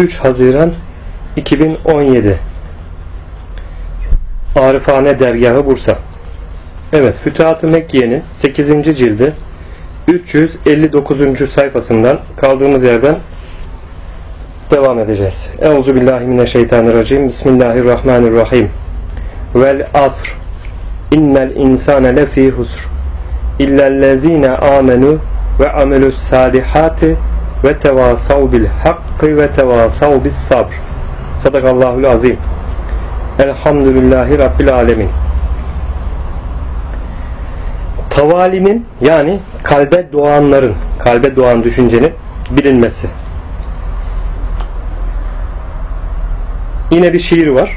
3 Haziran 2017 Arifane Dergahı Bursa. Evet, Fütuhat-ı Mekke'nin 8. cildi 359. sayfasından kaldığımız yerden devam edeceğiz. Euzubillahimineşşeytanirracim. Bismillahirrahmanirrahim. Vel asr. İnnel insane lefî husr. İllellezîne âmenû ve amelus sâlihâti ve tevâsav bil hakkı ve tevâsav bis sabr. Sadakallahul azim. Elhamdülillahi Rabbil alemin. Tavalinin, yani kalbe doğanların, kalbe doğan düşüncenin bilinmesi. Yine bir şiir var.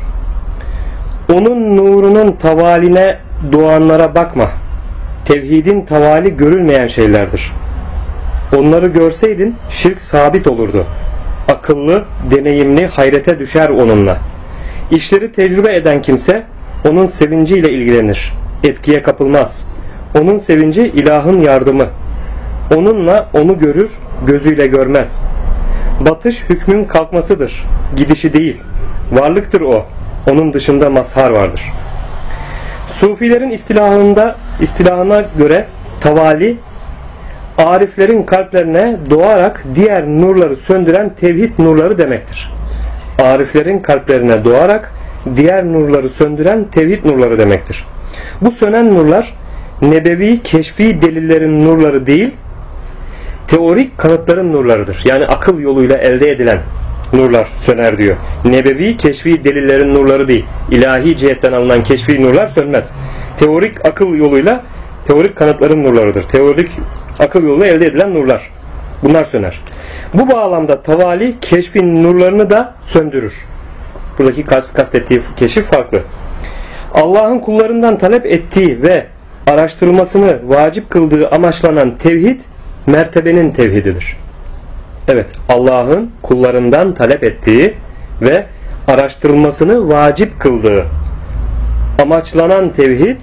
Onun nurunun tavaline doğanlara bakma. Tevhidin tavali görülmeyen şeylerdir. Onları görseydin şirk sabit olurdu. Akıllı, deneyimli hayrete düşer onunla. İşleri tecrübe eden kimse onun sevinciyle ilgilenir. Etkiye kapılmaz. Onun sevinci ilahın yardımı. Onunla onu görür, gözüyle görmez. Batış hükmün kalkmasıdır. Gidişi değil. Varlıktır o. Onun dışında mazhar vardır. Sufilerin istilahına göre tavali, ariflerin kalplerine doğarak diğer nurları söndüren tevhid nurları demektir. Ariflerin kalplerine doğarak diğer nurları söndüren tevhid nurları demektir. Bu sönen nurlar nebevi, keşfi delillerin nurları değil, teorik kanıtların nurlarıdır. Yani akıl yoluyla elde edilen nurlar söner diyor. Nebevi, keşfi delillerin nurları değil. İlahi cihetten alınan keşfi nurlar sönmez. Teorik akıl yoluyla teorik kanıtların nurlarıdır. Teorik akıl yoluyla elde edilen nurlar. Bunlar söner. Bu bağlamda tavali keşfin nurlarını da söndürür. Buradaki kastettiği keşif farklı. Allah'ın kullarından talep ettiği ve araştırılmasını vacip kıldığı amaçlanan tevhid mertebenin tevhididir. Evet, Allah'ın kullarından talep ettiği ve araştırılmasını vacip kıldığı amaçlanan tevhid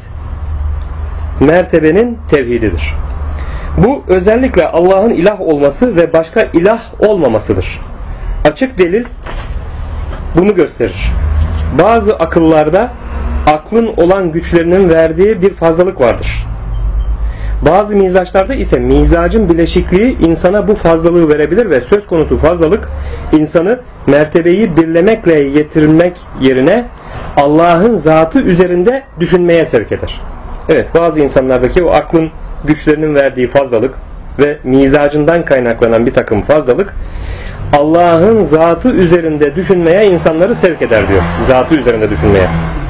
mertebenin tevhididir. Bu özellikle Allah'ın ilah olması ve başka ilah olmamasıdır. Açık delil bunu gösterir. Bazı akıllarda aklın olan güçlerinin verdiği bir fazlalık vardır. Bazı mizaçlarda ise mizacın bileşikliği insana bu fazlalığı verebilir ve söz konusu fazlalık insanı mertebeyi birlemekle yetirmek yerine Allah'ın zatı üzerinde düşünmeye sevk eder. Evet, bazı insanlardaki o aklın güçlerinin verdiği fazlalık ve mizacından kaynaklanan bir takım fazlalık Allah'ın zatı üzerinde düşünmeye insanları sevk eder diyor. Zatı üzerinde düşünmeye.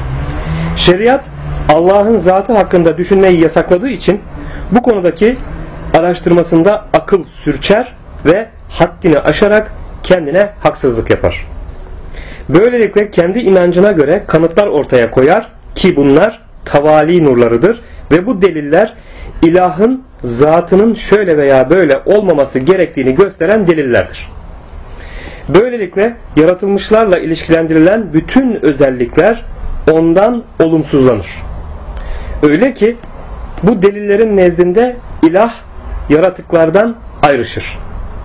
Şeriat Allah'ın zatı hakkında düşünmeyi yasakladığı için bu konudaki araştırmasında akıl sürçer ve haddini aşarak kendine haksızlık yapar. Böylelikle kendi inancına göre kanıtlar ortaya koyar ki bunlar tavali nurlarıdır ve bu deliller ilahın zatının şöyle veya böyle olmaması gerektiğini gösteren delillerdir. Böylelikle yaratılmışlarla ilişkilendirilen bütün özellikler ondan olumsuzlanır. Öyle ki bu delillerin nezdinde ilah yaratıklardan ayrışır.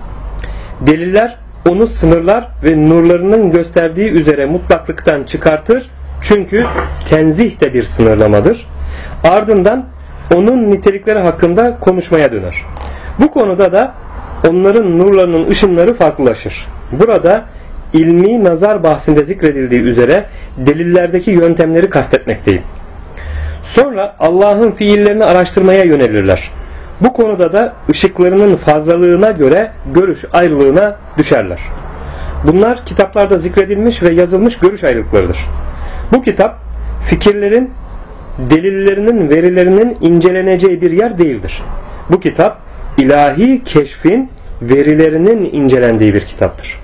Deliller onu sınırlar ve nurlarının gösterdiği üzere mutlaklıktan çıkartır. Çünkü tenzih de bir sınırlamadır. Ardından onun nitelikleri hakkında konuşmaya döner. Bu konuda da onların nurlarının ışınları farklılaşır. Burada ilmi nazar bahsinde zikredildiği üzere delillerdeki yöntemleri kastetmekteyim. Sonra Allah'ın fiillerini araştırmaya yönelirler. Bu konuda da ışıklarının fazlalığına göre görüş ayrılığına düşerler. Bunlar kitaplarda zikredilmiş ve yazılmış görüş ayrılıklarıdır. Bu kitap fikirlerin, delillerinin, verilerinin inceleneceği bir yer değildir. Bu kitap ilahi keşfin verilerinin incelendiği bir kitaptır.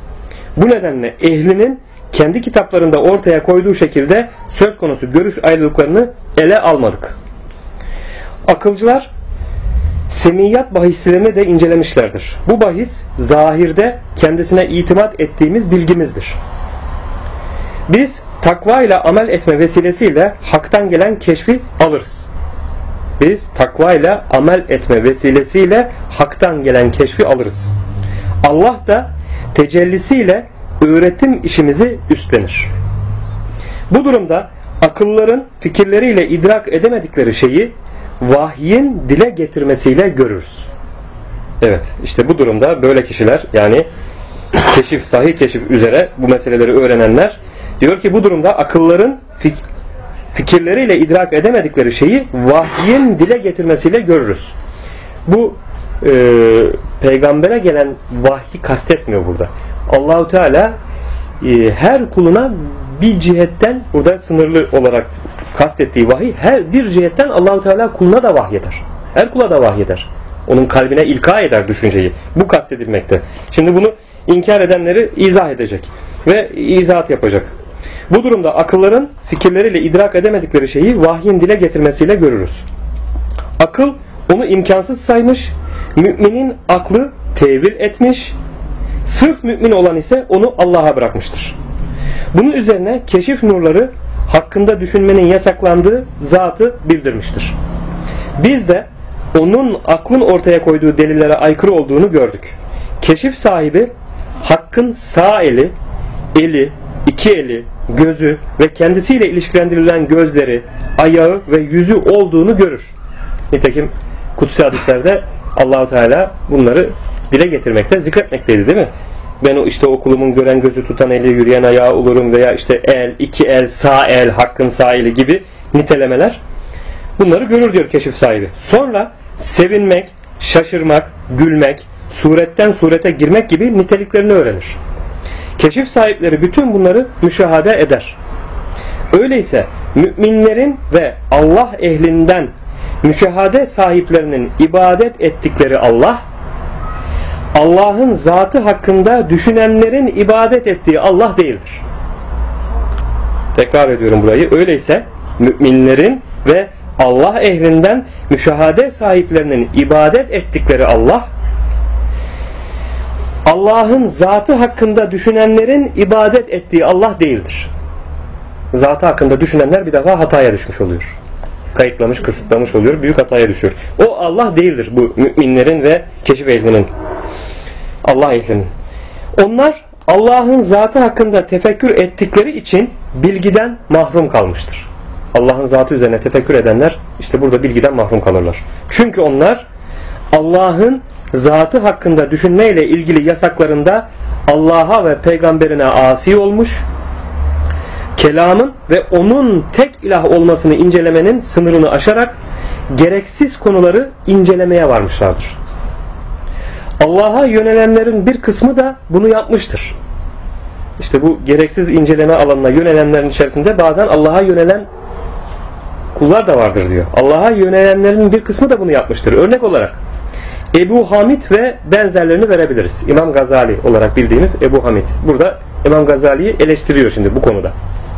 Bu nedenle ehlinin kendi kitaplarında ortaya koyduğu şekilde söz konusu görüş ayrılıklarını ele almadık. Akılcılar semiyat bahislerini de incelemişlerdir. Bu bahis zahirde kendisine itimat ettiğimiz bilgimizdir. Biz takva ile amel etme vesilesiyle haktan gelen keşfi alırız. Biz takva ile amel etme vesilesiyle haktan gelen keşfi alırız. Allah da tecellisiyle öğretim işimizi üstlenir. Bu durumda akılların fikirleriyle idrak edemedikleri şeyi vahyin dile getirmesiyle görürüz. Evet, işte bu durumda böyle kişiler, yani keşif, sahih keşif üzere bu meseleleri öğrenenler diyor ki bu durumda akılların fikirleriyle idrak edemedikleri şeyi vahyin dile getirmesiyle görürüz. Bu peygambere gelen vahyi kastetmiyor burada. Allahu Teala her kuluna bir cihetten, burada sınırlı olarak kastettiği vahiy, her bir cihetten Allahu Teala kuluna da vahyeder. Her kula da vahyeder. Onun kalbine ilka eder düşünceyi. Bu kastedilmekte. Şimdi bunu inkar edenleri izah edecek ve izahat yapacak. Bu durumda akılların fikirleriyle idrak edemedikleri şeyi vahyin dile getirmesiyle görürüz. Akıl onu imkansız saymış, müminin aklı tevil etmiş, sırf mümin olan ise onu Allah'a bırakmıştır. Bunun üzerine keşif nurları hakkında düşünmenin yasaklandığı zatı bildirmiştir. Biz de onun aklın ortaya koyduğu delillere aykırı olduğunu gördük. Keşif sahibi hakkın sağ eli, iki eli, gözü ve kendisiyle ilişkilendirilen gözleri, ayağı ve yüzü olduğunu görür. Nitekim kutsi hadislerde Allah-u Teala bunları dile getirmekte, zikretmekteydi değil mi? Ben o kulumun gören gözü, tutan eli, yürüyen ayağı olurum veya işte el, iki el, sağ el, hakkın sağ eli gibi nitelemeler. Bunları görür diyor keşif sahibi. Sonra sevinmek, şaşırmak, gülmek, suretten surete girmek gibi niteliklerini öğrenir. Keşif sahipleri bütün bunları müşahede eder. Öyleyse müminlerin ve Allah ehlinden müşahede sahiplerinin ibadet ettikleri Allah, Allah'ın zatı hakkında düşünenlerin ibadet ettiği Allah değildir. Tekrar ediyorum burayı. Öyleyse müminlerin ve Allah ehlinden müşahede sahiplerinin ibadet ettikleri Allah, Allah'ın zatı hakkında düşünenlerin ibadet ettiği Allah değildir. Zatı hakkında düşünenler bir defa hataya düşmüş oluyor. Kayıtlamış, kısıtlamış oluyor. Büyük hataya düşüyor. O Allah değildir bu müminlerin ve keşif ehlinin. Allah ehlinin. Onlar Allah'ın zatı hakkında tefekkür ettikleri için bilgiden mahrum kalmıştır. Allah'ın zatı üzerine tefekkür edenler işte burada bilgiden mahrum kalırlar. Çünkü onlar Allah'ın zatı hakkında düşünmeyle ilgili yasaklarında Allah'a ve peygamberine asi olmuş, kelamın ve onun tek ilah olmasını incelemenin sınırını aşarak gereksiz konuları incelemeye varmışlardır. Allah'a yönelenlerin bir kısmı da bunu yapmıştır. İşte bu gereksiz inceleme alanına yönelenlerin içerisinde bazen Allah'a yönelen kullar da vardır diyor. Allah'a yönelenlerin bir kısmı da bunu yapmıştır. Örnek olarak Ebu Hamid ve benzerlerini verebiliriz. İmam Gazali olarak bildiğimiz Ebu Hamid. Burada İmam Gazali'yi eleştiriyor şimdi bu konuda.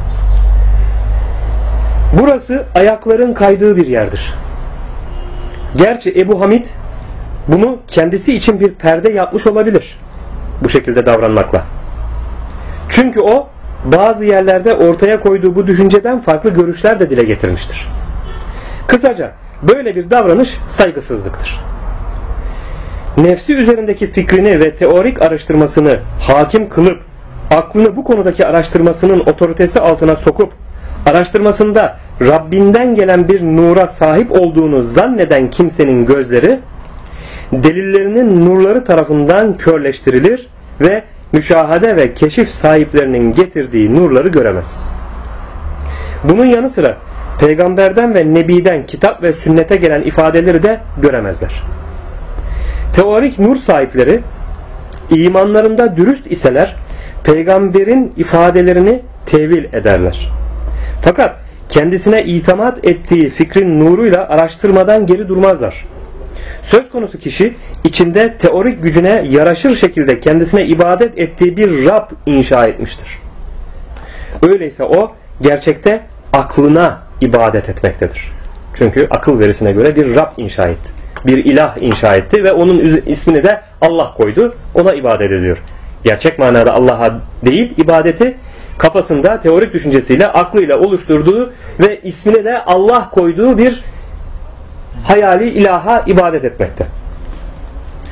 Burası ayakların kaydığı bir yerdir. Gerçi Ebu Hamid bunu kendisi için bir perde yapmış olabilir. Bu şekilde davranmakla. Çünkü o bazı yerlerde ortaya koyduğu bu düşünceden farklı görüşler de dile getirmiştir. Kısaca böyle bir davranış saygısızlıktır. Nefsi üzerindeki fikrini ve teorik araştırmasını hakim kılıp aklını bu konudaki araştırmasının otoritesi altına sokup araştırmasında Rabbinden gelen bir nura sahip olduğunu zanneden kimsenin gözleri delillerinin nurları tarafından körleştirilir ve müşahede ve keşif sahiplerinin getirdiği nurları göremez. Bunun yanı sıra peygamberden ve nebiden kitap ve sünnete gelen ifadeleri de göremezler. Teorik nur sahipleri imanlarında dürüst iseler peygamberin ifadelerini tevil ederler. Fakat kendisine itimat ettiği fikrin nuruyla araştırmadan geri durmazlar. Söz konusu kişi içinde teorik gücüne yaraşır şekilde kendisine ibadet ettiği bir Rab inşa etmiştir. Öyleyse o gerçekte aklına ibadet etmektedir. Çünkü akıl verisine göre bir Rab inşa etti. Bir ilah inşa etti ve onun ismini de Allah koydu. Ona ibadet ediyor. Gerçek manada Allah'a değil, ibadeti kafasında teorik düşüncesiyle, aklıyla oluşturduğu ve ismine de Allah koyduğu bir hayali ilaha ibadet etmekte.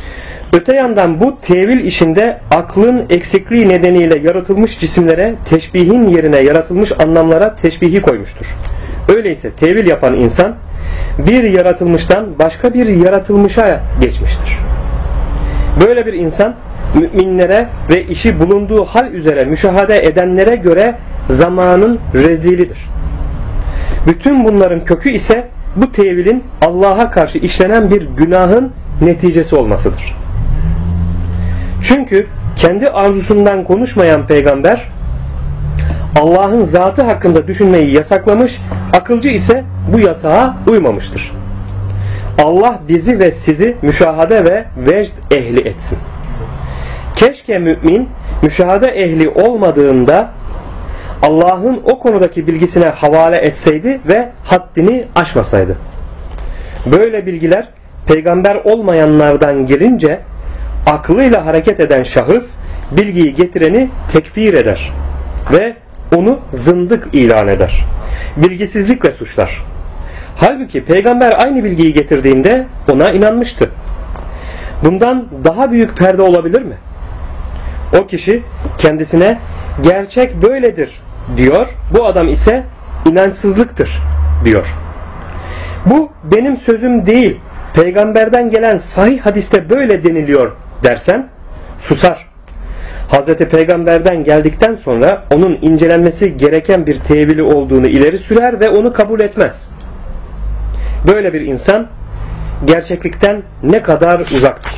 Öte yandan bu tevil işinde aklın eksikliği nedeniyle yaratılmış cisimlere teşbihin yerine yaratılmış anlamlara teşbihi koymuştur. Öyleyse tevil yapan insan bir yaratılmıştan başka bir yaratılmışa geçmiştir. Böyle bir insan müminlere ve işi bulunduğu hal üzere müşahede edenlere göre zamanın rezilidir. Bütün bunların kökü ise bu tevilin Allah'a karşı işlenen bir günahın neticesi olmasıdır. Çünkü kendi arzusundan konuşmayan peygamber Allah'ın zatı hakkında düşünmeyi yasaklamış, akılcı ise bu yasağa uymamıştır. Allah bizi ve sizi müşahede ve vecd ehli etsin. Keşke mümin müşahede ehli olmadığında Allah'ın o konudaki bilgisine havale etseydi ve haddini aşmasaydı. Böyle bilgiler peygamber olmayanlardan gelince aklıyla hareket eden şahıs bilgiyi getireni tekfir eder ve onu zındık ilan eder. Bilgisizlikle suçlar. Halbuki peygamber aynı bilgiyi getirdiğinde ona inanmıştı. Bundan daha büyük perde olabilir mi? O kişi kendisine gerçek böyledir diyor, bu adam ise inançsızlıktır diyor. Bu benim sözüm değil, peygamberden gelen sahih hadiste böyle deniliyor dersen susar. Hazreti Peygamber'den geldikten sonra onun incelenmesi gereken bir tevili olduğunu ileri sürer ve onu kabul etmez. Böyle bir insan gerçeklikten ne kadar uzaktır.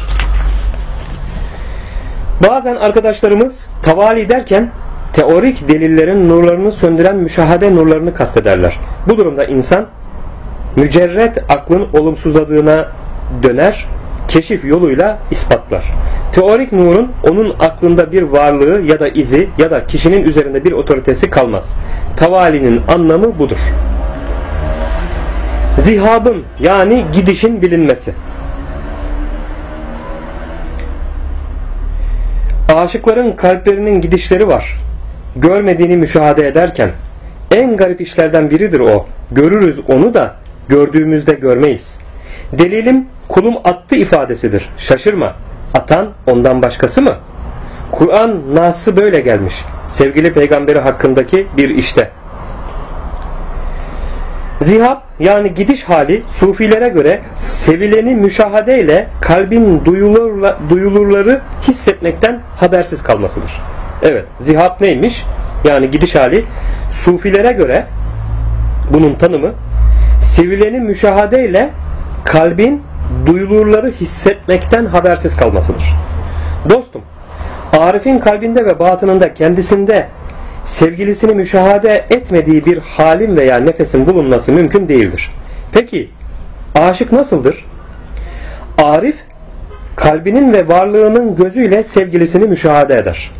Bazen arkadaşlarımız tavali derken teorik delillerin nurlarını söndüren müşahede nurlarını kastederler. Bu durumda insan mücerret aklın olumsuzladığına döner, keşif yoluyla ispatlar. Teorik nurun onun aklında bir varlığı ya da izi ya da kişinin üzerinde bir otoritesi kalmaz. Tavalinin anlamı budur. Zihabın yani gidişin bilinmesi. Aşıkların kalplerinin gidişleri var. Görmediğini müşahede ederken en garip işlerden biridir o. Görürüz onu da gördüğümüzde görmeyiz. Delilim kulum attı ifadesidir. Şaşırma. Atan ondan başkası mı? Kur'an Nas'ı böyle gelmiş. Sevgili peygamberi hakkındaki bir işte. Zihab yani gidiş hali sufilere göre sevileni müşahadeyle kalbin duyulurları hissetmekten habersiz kalmasıdır. Evet, zihab neymiş? Yani gidiş hali sufilere göre bunun tanımı sevileni müşahadeyle kalbin duyulurları hissetmekten habersiz kalmasıdır. Dostum, Arif'in kalbinde ve batınında kendisinde sevgilisini müşahede etmediği bir halin veya nefesin bulunması mümkün değildir. Peki aşık nasıldır? Arif kalbinin ve varlığının gözüyle sevgilisini müşahede eder.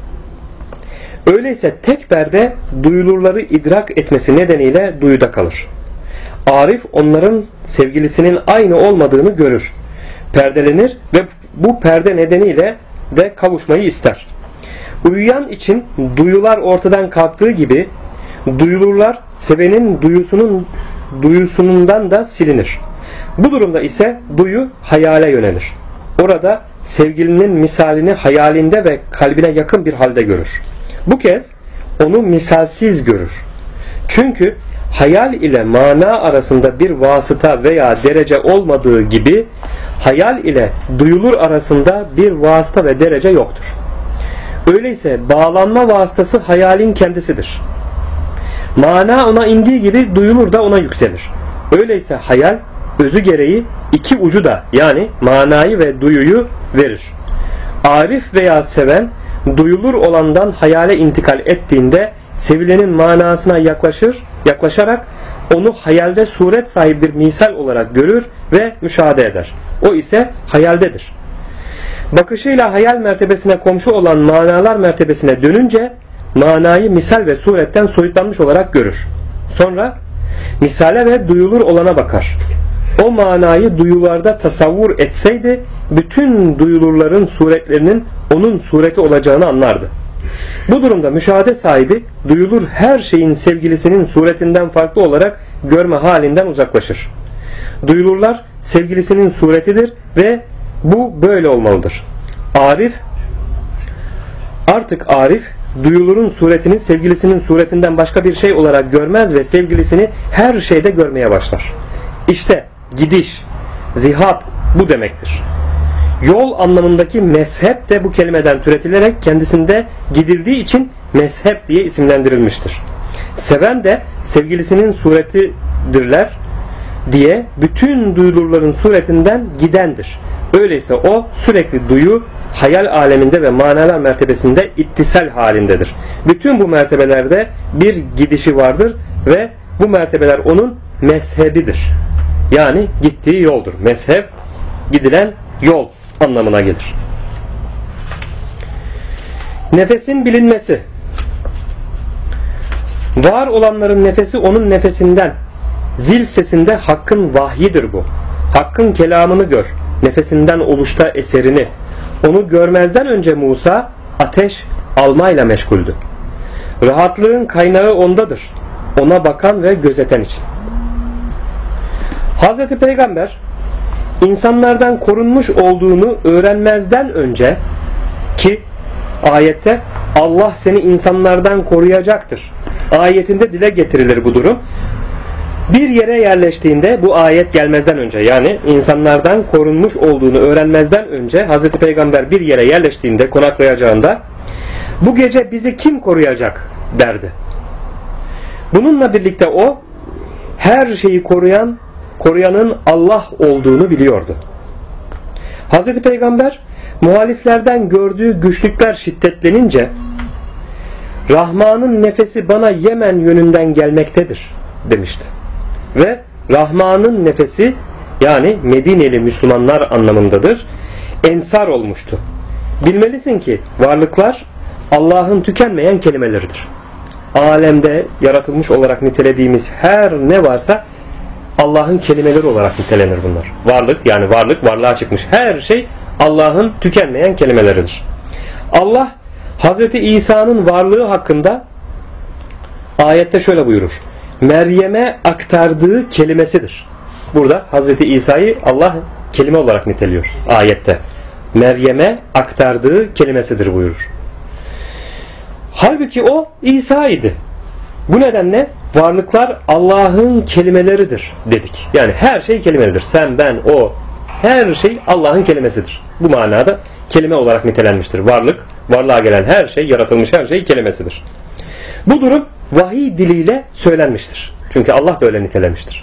Öyleyse tek perde duyulurları idrak etmesi nedeniyle duyuda kalır. Arif onların sevgilisinin aynı olmadığını görür. Perdelenir ve bu perde nedeniyle de kavuşmayı ister. Uyuyan için duyular ortadan kalktığı gibi duyulurlar sevenin duyusundan da silinir. Bu durumda ise duyu hayale yönelir. Orada sevgilinin misalini hayalinde ve kalbine yakın bir halde görür. Bu kez onu misalsiz görür. Çünkü hayal ile mana arasında bir vasıta veya derece olmadığı gibi hayal ile duyulur arasında bir vasıta ve derece yoktur. Öyleyse bağlanma vasıtası hayalin kendisidir. Mana ona indiği gibi duyulur da ona yükselir. Öyleyse hayal özü gereği iki ucu da yani manayı ve duyuyu verir. Arif veya seven duyulur olandan hayale intikal ettiğinde sevilenin manasına yaklaşarak onu hayalde suret sahibi bir misal olarak görür ve müşahede eder. O ise hayaldedir. Bakışıyla hayal mertebesine komşu olan manalar mertebesine dönünce manayı misal ve suretten soyutlanmış olarak görür. Sonra misale ve duyulur olana bakar. O manayı duyularda tasavvur etseydi bütün duyulurların suretlerinin onun sureti olacağını anlardı. Bu durumda müşahede sahibi duyulur her şeyin sevgilisinin suretinden farklı olarak görme halinden uzaklaşır. Duyulurlar sevgilisinin suretidir ve bu böyle olmalıdır. Artık Arif duyulurun suretini sevgilisinin suretinden başka bir şey olarak görmez ve sevgilisini her şeyde görmeye başlar. İşte gidiş, zihab bu demektir. Yol anlamındaki mezhep de bu kelimeden türetilerek kendisinde gidildiği için mezhep diye isimlendirilmiştir. Seven de sevgilisinin suretidirler diye bütün duyulurların suretinden gidendir. Öyleyse o sürekli duyu, hayal aleminde ve manalar mertebesinde ittisal halindedir. Bütün bu mertebelerde bir gidişi vardır ve bu mertebeler onun mezhebidir. Yani gittiği yoldur. Mezhep, gidilen yol anlamına gelir. Nefesin bilinmesi. Var olanların nefesi onun nefesinden. Zil sesinde Hakk'ın vahyidir bu. Hakk'ın kelamını gör. Nefesinden oluşta eserini. Onu görmezden önce Musa ateş almayla meşguldü. Rahatlığın kaynağı ondadır. Ona bakan ve gözeten için. Hazreti Peygamber insanlardan korunmuş olduğunu öğrenmezden önce ki ayette Allah seni insanlardan koruyacaktır ayetinde dile getirilir bu durum. Bir yere yerleştiğinde bu ayet gelmezden önce yani insanlardan korunmuş olduğunu öğrenmezden önce Hazreti Peygamber bir yere yerleştiğinde konaklayacağında bu gece bizi kim koruyacak derdi. Bununla birlikte o her şeyi koruyanın Allah olduğunu biliyordu. Hazreti Peygamber muhaliflerden gördüğü güçlükler şiddetlenince Rahman'ın nefesi bana Yemen yönünden gelmektedir demişti. Ve Rahman'ın nefesi yani Medineli Müslümanlar anlamındadır. Ensar olmuştu. Bilmelisin ki varlıklar Allah'ın tükenmeyen kelimeleridir. Alemde yaratılmış olarak nitelediğimiz her ne varsa Allah'ın kelimeleri olarak nitelenir bunlar. Varlık yani varlığa çıkmış her şey Allah'ın tükenmeyen kelimeleridir. Allah Hazreti İsa'nın varlığı hakkında ayette şöyle buyurur. Meryem'e aktardığı kelimesidir. Burada Hazreti İsa'yı Allah kelime olarak niteliyor ayette. Meryem'e aktardığı kelimesidir buyurur. Halbuki o İsa idi. Bu nedenle varlıklar Allah'ın kelimeleridir dedik. Yani her şey kelimedir. Sen, ben, o her şey Allah'ın kelimesidir. Bu manada kelime olarak nitelenmiştir. Varlığa gelen her şey, yaratılmış her şey kelimesidir. Bu durum vahiy diliyle söylenmiştir. Çünkü Allah böyle nitelemiştir.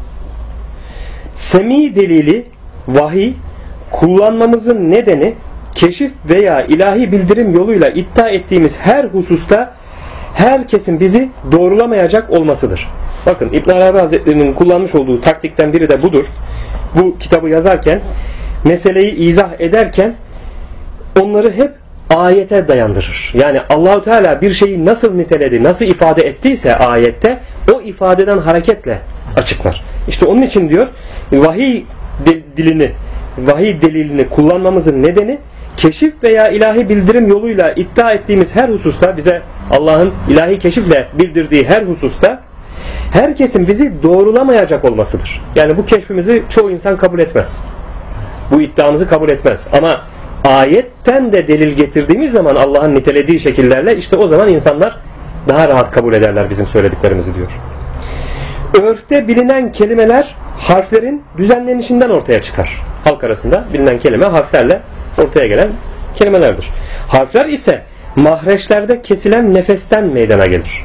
Semi delili vahiy kullanmamızın nedeni keşif veya ilahi bildirim yoluyla iddia ettiğimiz her hususta herkesin bizi doğrulamayacak olmasıdır. Bakın İbn Arabi Hazretleri'nin kullanmış olduğu taktikten biri de budur. Bu kitabı yazarken, meseleyi izah ederken onları hep ayete dayandırır. Yani Allahu Teala bir şeyi nasıl niteledi, nasıl ifade ettiyse ayette o ifadeden hareketle açıklar. İşte onun için diyor vahiy delilini kullanmamızın nedeni keşif veya ilahi bildirim yoluyla iddia ettiğimiz her hususta bize Allah'ın ilahi keşifle bildirdiği her hususta herkesin bizi doğrulamayacak olmasıdır. Yani bu keşfimizi çoğu insan kabul etmez. Bu iddiamızı kabul etmez. Ama ayetten de delil getirdiğimiz zaman Allah'ın nitelediği şekillerle işte o zaman insanlar daha rahat kabul ederler bizim söylediklerimizi diyor. Örfte bilinen kelimeler harflerin düzenlenişinden ortaya çıkar. Halk arasında bilinen kelime harflerle ortaya gelen kelimelerdir. Harfler ise mahreçlerde kesilen nefesten meydana gelir.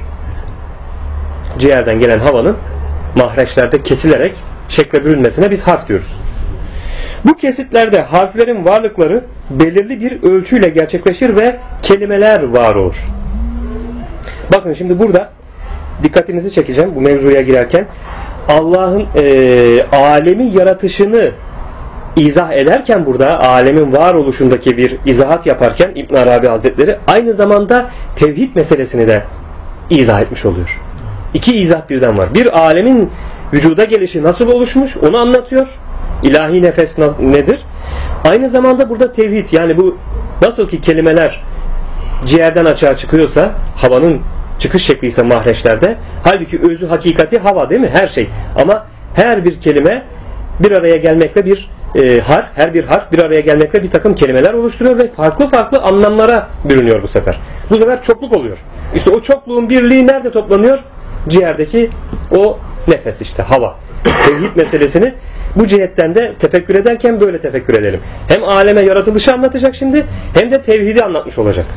Ciğerden gelen havanın mahreçlerde kesilerek şekle bürünmesine biz harf diyoruz. Bu kesitlerde harflerin varlıkları belirli bir ölçüyle gerçekleşir ve kelimeler var olur. Bakın şimdi burada dikkatinizi çekeceğim bu mevzuya girerken. Allah'ın alemi yaratışını izah ederken burada alemin varoluşundaki bir izahat yaparken İbn Arabi Hazretleri aynı zamanda tevhid meselesini de izah etmiş oluyor. İki izah birden var. Bir alemin vücuda gelişi nasıl oluşmuş onu anlatıyor. İlahi nefes nedir? Aynı zamanda burada tevhid yani bu nasıl ki kelimeler ciğerden açığa çıkıyorsa havanın çıkış şekli ise mahreçlerde halbuki özü hakikati hava değil mi? Her şey. Ama her bir kelime bir araya gelmekle bir harf, her bir harf bir araya gelmekle bir takım kelimeler oluşturuyor ve farklı farklı anlamlara bürünüyor bu sefer. Bu sefer çokluk oluyor. İşte o çokluğun birliği nerede toplanıyor? Ciğerdeki o nefes, işte hava. Tevhid meselesini bu cihetten de tefekkür ederken böyle tefekkür edelim. Hem aleme yaratılışı anlatacak şimdi, hem de tevhidi anlatmış olacak.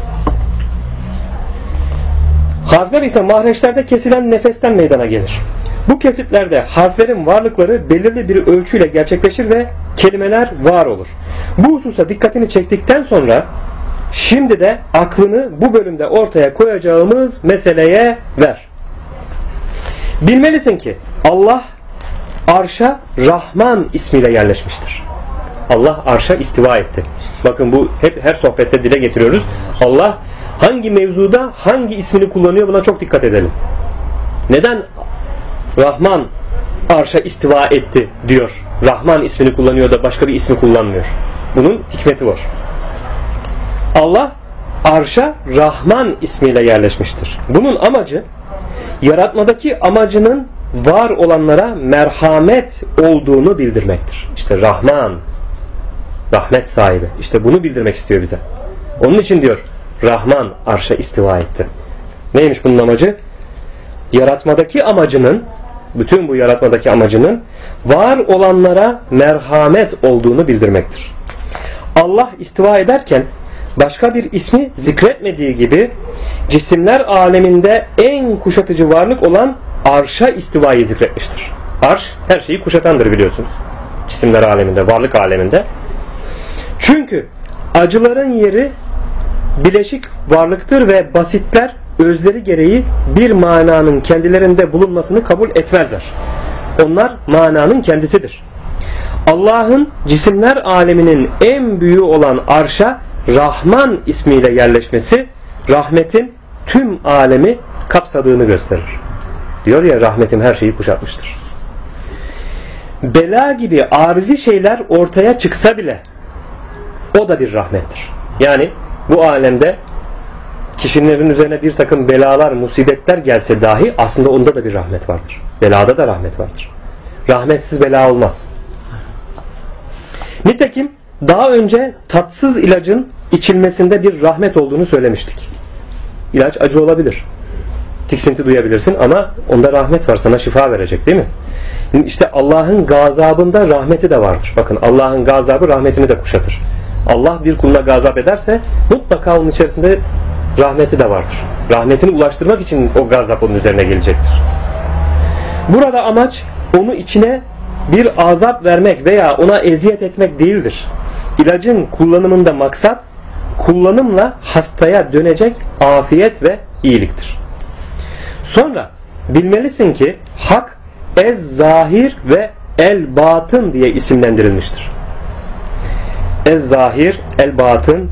Harfler ise mahreçlerde kesilen nefesten meydana gelir. Bu kesitlerde harflerin varlıkları belirli bir ölçüyle gerçekleşir ve kelimeler var olur. Bu hususa dikkatini çektikten sonra şimdi de aklını bu bölümde ortaya koyacağımız meseleye ver. Bilmelisin ki Allah arşa Rahman ismiyle yerleşmiştir. Allah arşa istiva etti. Bakın bu hep her sohbette dile getiriyoruz. Allah hangi mevzuda hangi ismini kullanıyor, buna çok dikkat edelim. Neden Rahman arşa istiva etti diyor? Rahman ismini kullanıyor da başka bir ismi kullanmıyor. Bunun hikmeti var. Allah arşa Rahman ismiyle yerleşmiştir. Bunun amacı yaratmadaki amacının var olanlara merhamet olduğunu bildirmektir. İşte Rahman, rahmet sahibi. İşte bunu bildirmek istiyor bize. Onun için diyor Rahman arşa istiva etti. Neymiş bunun amacı? Yaratmadaki amacının, bütün bu yaratmadaki amacının var olanlara merhamet olduğunu bildirmektir. Allah istiva ederken başka bir ismi zikretmediği gibi cisimler aleminde en kuşatıcı varlık olan arşa istivayı zikretmiştir. Arş her şeyi kuşatandır biliyorsunuz. Cisimler aleminde, varlık aleminde. Çünkü acıların yeri bileşik varlıktır ve basitler özleri gereği bir mananın kendilerinde bulunmasını kabul etmezler. Onlar mananın kendisidir. Allah'ın cisimler aleminin en büyüğü olan arşa Rahman ismiyle yerleşmesi rahmetin tüm alemi kapsadığını gösterir. Diyor ya, rahmetim her şeyi kuşatmıştır. Bela gibi arızi şeyler ortaya çıksa bile o da bir rahmettir. Yani bu alemde kişilerin üzerine bir takım belalar, musibetler gelse dahi aslında onda da bir rahmet vardır. Belada da rahmet vardır. Rahmetsiz bela olmaz. Nitekim daha önce tatsız ilacın içilmesinde bir rahmet olduğunu söylemiştik. İlaç acı olabilir. Tiksinti duyabilirsin ama onda rahmet var, sana şifa verecek, değil mi? İşte Allah'ın gazabında rahmeti de vardır. Bakın, Allah'ın gazabı rahmetini de kuşatır. Allah bir kuluna gazap ederse mutlaka onun içerisinde rahmeti de vardır. Rahmetini ulaştırmak için o gazap onun üzerine gelecektir. Burada amaç onu içine bir azap vermek veya ona eziyet etmek değildir. İlacın kullanımında maksat kullanımla hastaya dönecek afiyet ve iyiliktir. Sonra bilmelisin ki hak Ez-Zahir ve El-Batın diye isimlendirilmiştir. Ez-Zahir, El-Batın,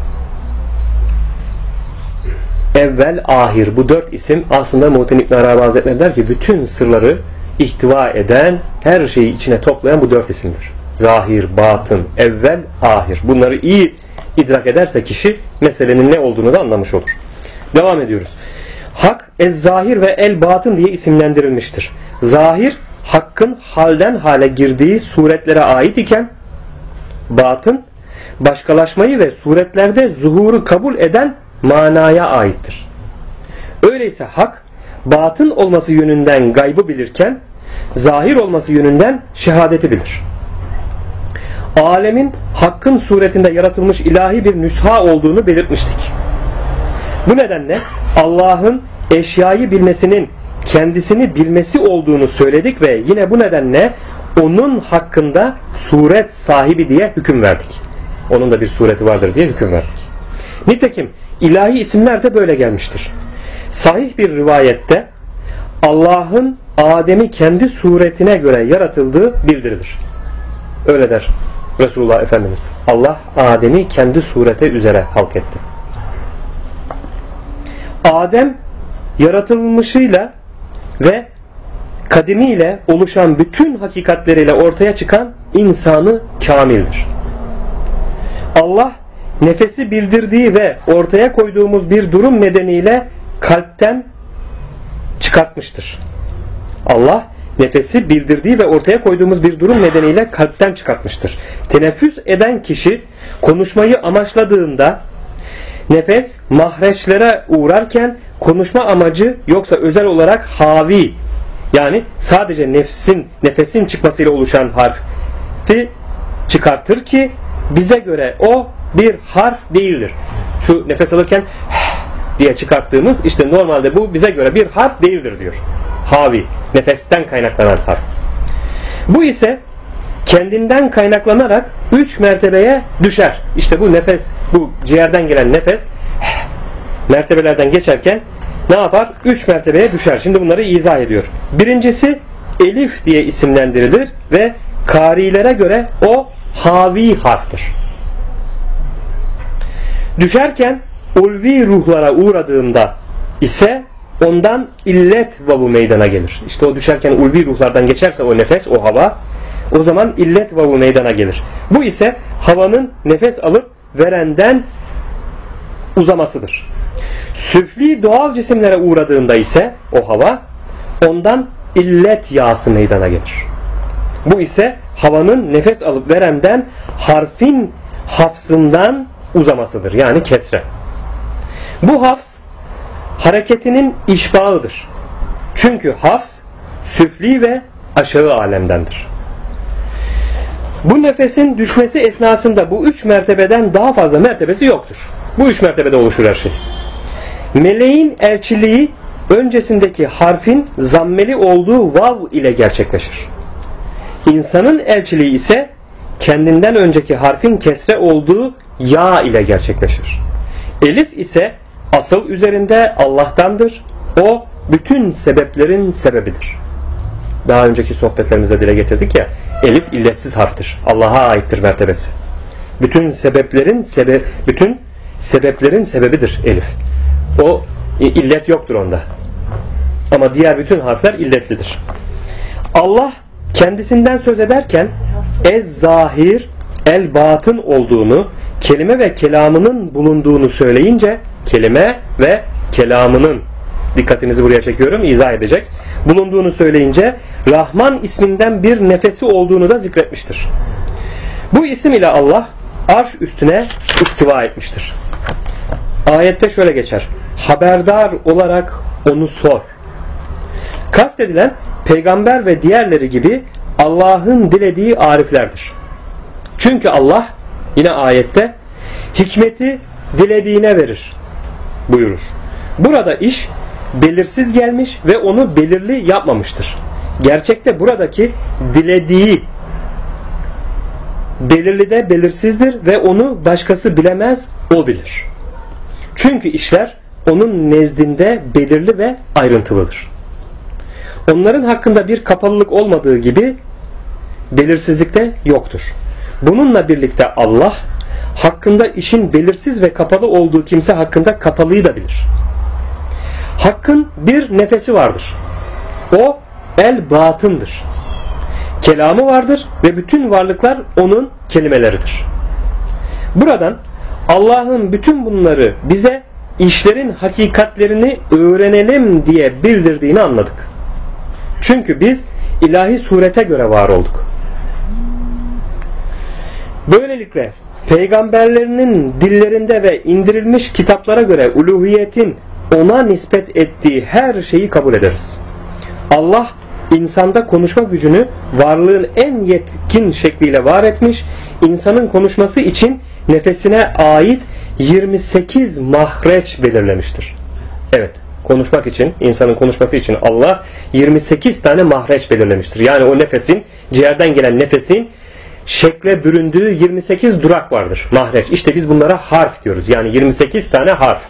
Evvel, Ahir, bu dört isim aslında Muhittin İbn Arabi Hazretleri der ki bütün sırları ihtiva eden, her şeyi içine toplayan bu dört isimdir. Zahir, batın, evvel, ahir. Bunları iyi idrak ederse kişi meselenin ne olduğunu da anlamış olur. Devam ediyoruz. Hak Ez-Zahir ve El-Batın diye isimlendirilmiştir. Zahir, hakkın halden hale girdiği suretlere ait iken batın, başkalaşmayı ve suretlerde zuhuru kabul eden manaya aittir. Öyleyse hak, batın olması yönünden gaybı bilirken zahir olması yönünden şehadeti bilir. Alemin hakkın suretinde yaratılmış ilahi bir nüsha olduğunu belirtmiştik. Bu nedenle Allah'ın eşyayı bilmesinin kendisini bilmesi olduğunu söyledik ve yine bu nedenle onun hakkında suret sahibi diye hüküm verdik. Onun da bir sureti vardır diye hüküm verdik. Nitekim ilahi isimler de böyle gelmiştir. Sahih bir rivayette Allah'ın Adem'i kendi suretine göre yaratıldığı bildirilir. Öyle der Resulullah Efendimiz. Allah Adem'i kendi surete üzere halk etti. Adem yaratılmışıyla ve kadimiyle oluşan bütün hakikatleriyle ortaya çıkan insanı kamildir. Allah nefesi bildirdiği ve ortaya koyduğumuz bir durum nedeniyle kalpten çıkartmıştır. Allah nefesi bildirdiği ve ortaya koyduğumuz bir durum nedeniyle kalpten çıkartmıştır. Teneffüs eden kişi konuşmayı amaçladığında nefes mahreçlere uğrarken konuşma amacı yoksa özel olarak havi, yani sadece nefesin çıkmasıyla oluşan harfi çıkartır ki bize göre o bir harf değildir. Şu nefes alırken diye çıkarttığımız, işte normalde bu bize göre bir harf değildir diyor. Havi, nefesten kaynaklanan harf. Bu ise kendinden kaynaklanarak 3 mertebeye düşer. İşte bu nefes, bu ciğerden gelen nefes mertebelerden geçerken ne yapar? 3 mertebeye düşer. Şimdi bunları izah ediyor. Birincisi elif diye isimlendirilir ve karilere göre o havi harftir. Düşerken ulvi ruhlara uğradığında ise ondan illet vavu meydana gelir. İşte o düşerken ulvi ruhlardan geçerse o nefes, o hava, o zaman illet vavu meydana gelir. Bu ise havanın nefes alıp verenden uzamasıdır. Süfli doğal cisimlere uğradığında ise o hava, ondan illet yağısı meydana gelir. Bu ise havanın nefes alıp verenden harfin hafzından uzamasıdır. Yani kesre. Bu hafz hareketinin işbağıdır. Çünkü hafz süfli ve aşağı alemdendir. Bu nefesin düşmesi esnasında bu 3 mertebeden daha fazla mertebesi yoktur. Bu 3 mertebede oluşur her şey. Meleğin elçiliği öncesindeki harfin zammeli olduğu vav ile gerçekleşir. İnsanın elçiliği ise kendinden önceki harfin kesre olduğu ya ile gerçekleşir. Elif ise asıl üzerinde Allah'tandır. O bütün sebeplerin sebebidir. Daha önceki sohbetlerimizde dile getirdik ya, elif illetsiz harftir. Allah'a aittir mertebesi. Bütün sebeplerin sebebidir elif. O illet yoktur onda. Ama diğer bütün harfler illetlidir. Allah kendisinden söz ederken ez-zahir, el-batın olduğunu, kelime ve kelamının bulunduğunu söyleyince, kelime ve kelamının, dikkatinizi buraya çekiyorum, izah edecek, bulunduğunu söyleyince Rahman isminden bir nefesi olduğunu da zikretmiştir. Bu isim ile Allah arş üstüne istiva etmiştir. Ayette şöyle geçer: haberdar olarak onu sor. Kastedilen peygamber ve diğerleri gibi Allah'ın dilediği ariflerdir. Çünkü Allah yine ayette hikmeti dilediğine verir buyurur. Burada iş belirsiz gelmiş ve onu belirli yapmamıştır. Gerçekte buradaki dilediği belirli de belirsizdir ve onu başkası bilemez, o bilir. Çünkü işler onun nezdinde belirli ve ayrıntılıdır. Onların hakkında bir kapalılık olmadığı gibi belirsizlik de yoktur. Bununla birlikte Allah hakkında işin belirsiz ve kapalı olduğu kimse hakkında kapalıyı da bilir. Hakkın bir nefesi vardır. O el-batındır. Kelamı vardır ve bütün varlıklar onun kelimeleridir. Buradan Allah'ın bütün bunları bize işlerin hakikatlerini öğrenelim diye bildirdiğini anladık. Çünkü biz ilahi surete göre var olduk. Böylelikle peygamberlerinin dillerinde ve indirilmiş kitaplara göre uluhiyetin ona nispet ettiği her şeyi kabul ederiz. Allah insanda konuşma gücünü varlığın en yetkin şekliyle var etmiş, insanın konuşması için nefesine ait 28 mahreç belirlemiştir. Evet, konuşmak için, insanın konuşması için Allah 28 tane mahreç belirlemiştir. Yani o nefesin, ciğerden gelen nefesin şekle büründüğü 28 durak vardır. Mahreç. İşte biz bunlara harf diyoruz. Yani 28 tane harf.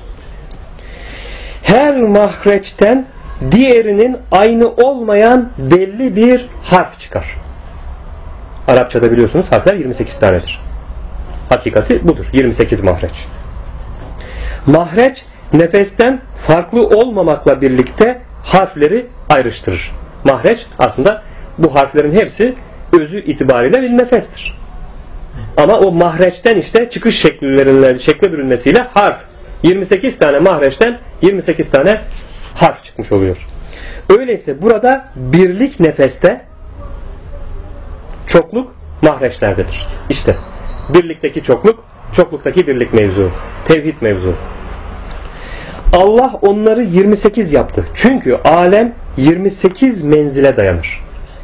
Her mahreçten diğerinin aynı olmayan belli bir harf çıkar. Arapçada biliyorsunuz harfler 28 tanedir. Hakikati budur. 28 mahreç. Mahreç nefesten farklı olmamakla birlikte harfleri ayrıştırır. Mahreç aslında bu harflerin hepsi özü itibariyle bir nefestir. Ama o mahreçten işte çıkış şekle bürünmesiyle harf. 28 tane mahreçten 28 tane harf çıkmış oluyor. Öyleyse burada birlik nefeste, çokluk mahreçlerdedir. İşte birlikteki çokluk, çokluktaki birlik mevzu. Tevhid mevzu. Allah onları 28 yaptı. Çünkü alem 28 menzile dayanır.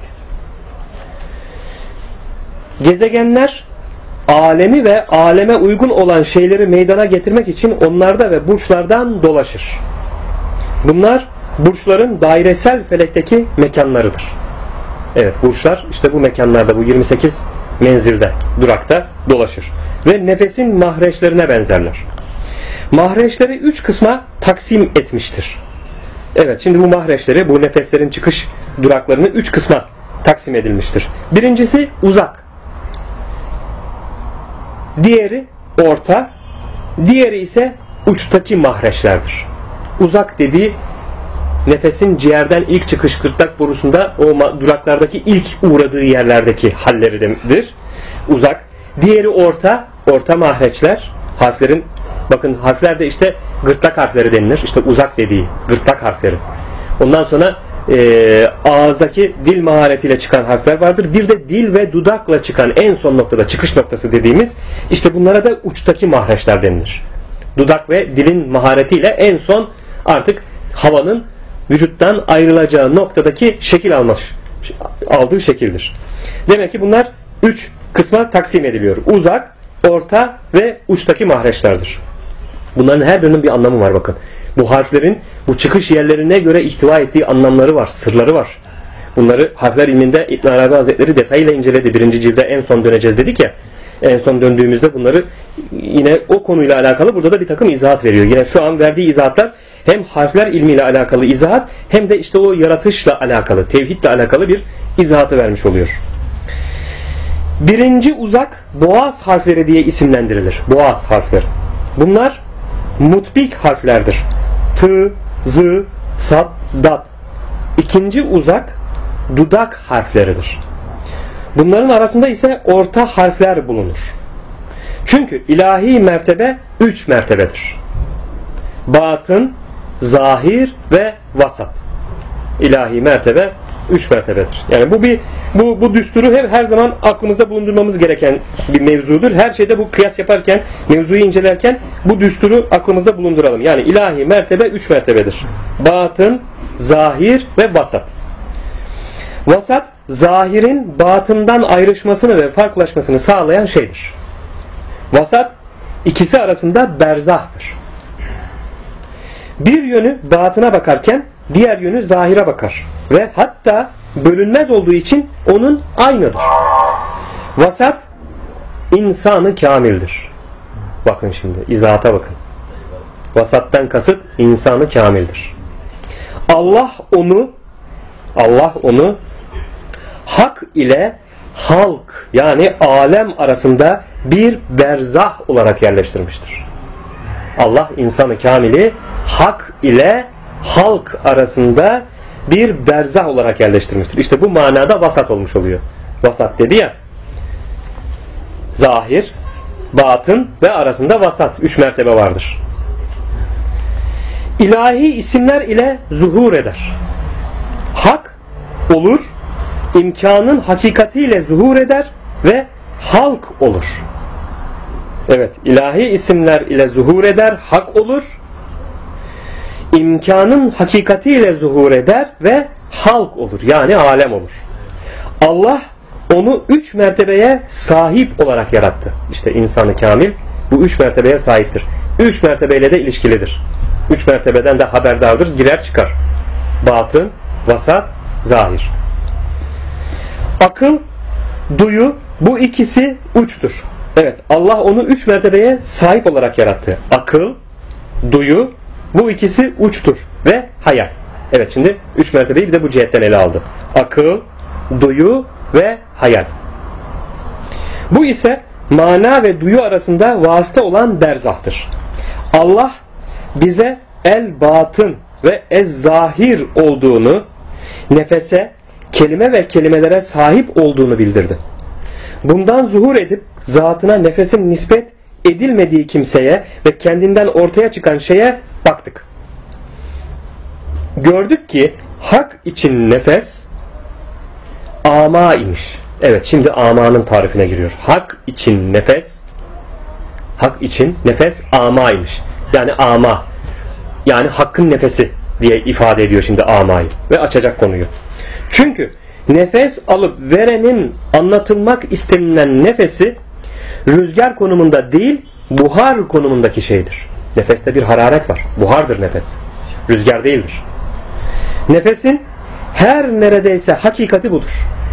Gezegenler alemi ve aleme uygun olan şeyleri meydana getirmek için onlarda ve burçlardan dolaşır. Bunlar burçların dairesel felekteki mekanlarıdır. Evet, burçlar işte bu mekanlarda, bu 28 menzilde, durakta dolaşır. Ve nefesin mahreçlerine benzerler. Mahreçleri 3 kısma taksim etmiştir. Evet, şimdi bu mahreçleri, bu nefeslerin çıkış duraklarını 3 kısma taksim edilmiştir. Birincisi uzak. Diğeri orta. Diğeri ise uçtaki mahreçlerdir. Uzak dediği nefesin ciğerden ilk çıkış gırtlak borusunda o duraklardaki ilk uğradığı yerlerdeki halleridir. Uzak. Diğeri orta. Orta mahreçler. Harflerin, bakın harflerde işte gırtlak harfleri denilir. İşte uzak dediği gırtlak harfleri. Ondan sonra ağızdaki dil maharetiyle çıkan harfler vardır. Bir de dil ve dudakla çıkan en son noktada çıkış noktası dediğimiz, işte bunlara da uçtaki mahreçler denilir. Dudak ve dilin maharetiyle en son artık havanın vücuttan ayrılacağı noktadaki şekil aldığı şekildir. Demek ki bunlar 3 kısma taksim ediliyor. Uzak, orta ve uçtaki mahreçlerdir. Bunların her birinin bir anlamı var bakın. Bu harflerin bu çıkış yerlerine göre ihtiva ettiği anlamları var, sırları var. Bunları harfler ilminde İbn Arabi Hazretleri detayıyla inceledi. 1. cilde en son döneceğiz dedik ya. En son döndüğümüzde bunları yine o konuyla alakalı burada da bir takım izahat veriyor. Yine şu an verdiği izahatlar hem harfler ilmiyle alakalı izahat hem de işte o yaratışla alakalı, tevhidle alakalı bir izahatı vermiş oluyor. Birinci uzak boğaz harfleri diye isimlendirilir. Boğaz harfleri. Bunlar mutbik harflerdir. T, Z, Sat, Dat. İkinci uzak dudak harfleridir. Bunların arasında ise orta harfler bulunur. Çünkü ilahi mertebe 3 mertebedir. Batın, zahir ve vasat. İlahi mertebe 3 mertebedir. Yani bu düsturu her zaman aklımızda bulundurmamız gereken bir mevzudur. Her şeyde bu kıyas yaparken, mevzuyu incelerken bu düsturu aklımızda bulunduralım. Yani ilahi mertebe 3 mertebedir. Batın, zahir ve vasat. Vasat, zahirin batından ayrışmasını ve farklılaşmasını sağlayan şeydir. Vasat, ikisi arasında berzahtır. Bir yönü batına bakarken diğer yönü zahire bakar. Ve hatta bölünmez olduğu için onun aynıdır. Vasat, insanı kamildir. Bakın şimdi, izahata bakın. Vasattan kasıt insanı kamildir. Allah onu hak ile halk, yani alem arasında bir berzah olarak yerleştirmiştir. Allah insanı kamili hak ile halk arasında bir berzah olarak yerleştirmiştir. İşte bu manada vasat olmuş oluyor. Vasat dedi ya, zahir, batın ve arasında vasat. 3 mertebe vardır. İlahi isimler ile zuhur eder. Hak olur, imkanın hakikatiyle zuhur eder ve halk olur. Evet, ilahi isimler ile zuhur eder, hak olur, imkanın hakikatiyle zuhur eder ve halk olur. Yani alem olur. Allah onu 3 mertebeye sahip olarak yarattı. İşte insanı kamil bu 3 mertebeye sahiptir. 3 mertebeyle de ilişkilidir. 3 mertebeden de haberdardır. Girer çıkar. Batın, vasat, zahir. Akıl, duyu, bu ikisi uçtur. Evet, Allah onu 3 mertebeye sahip olarak yarattı. Akıl, duyu, bu ikisi uçtur ve hayal. Evet, şimdi 3 mertebeyi bir de bu cihetten ele aldı. Akıl, duyu ve hayal. Bu ise mana ve duyu arasında vasıta olan berzahtır. Allah bize el-batın ve ez-zahir olduğunu, nefese, kelime ve kelimelere sahip olduğunu bildirdi. Bundan zuhur edip zatına nefesin nispet edilmediği kimseye ve kendinden ortaya çıkan şeye baktık. Gördük ki hak için nefes ama imiş. Evet, şimdi amanın tarifine giriyor. Hak için nefes ama imiş. Yani ama, yani hakkın nefesi diye ifade ediyor şimdi amayı ve açacak konuyu. Çünkü nefes alıp verenin anlatılmak istenilen nefesi rüzgar konumunda değil, buhar konumundaki şeydir. Nefeste bir hararet var. Buhardır nefes. Rüzgar değildir. Nefesin her neredeyse hakikati budur.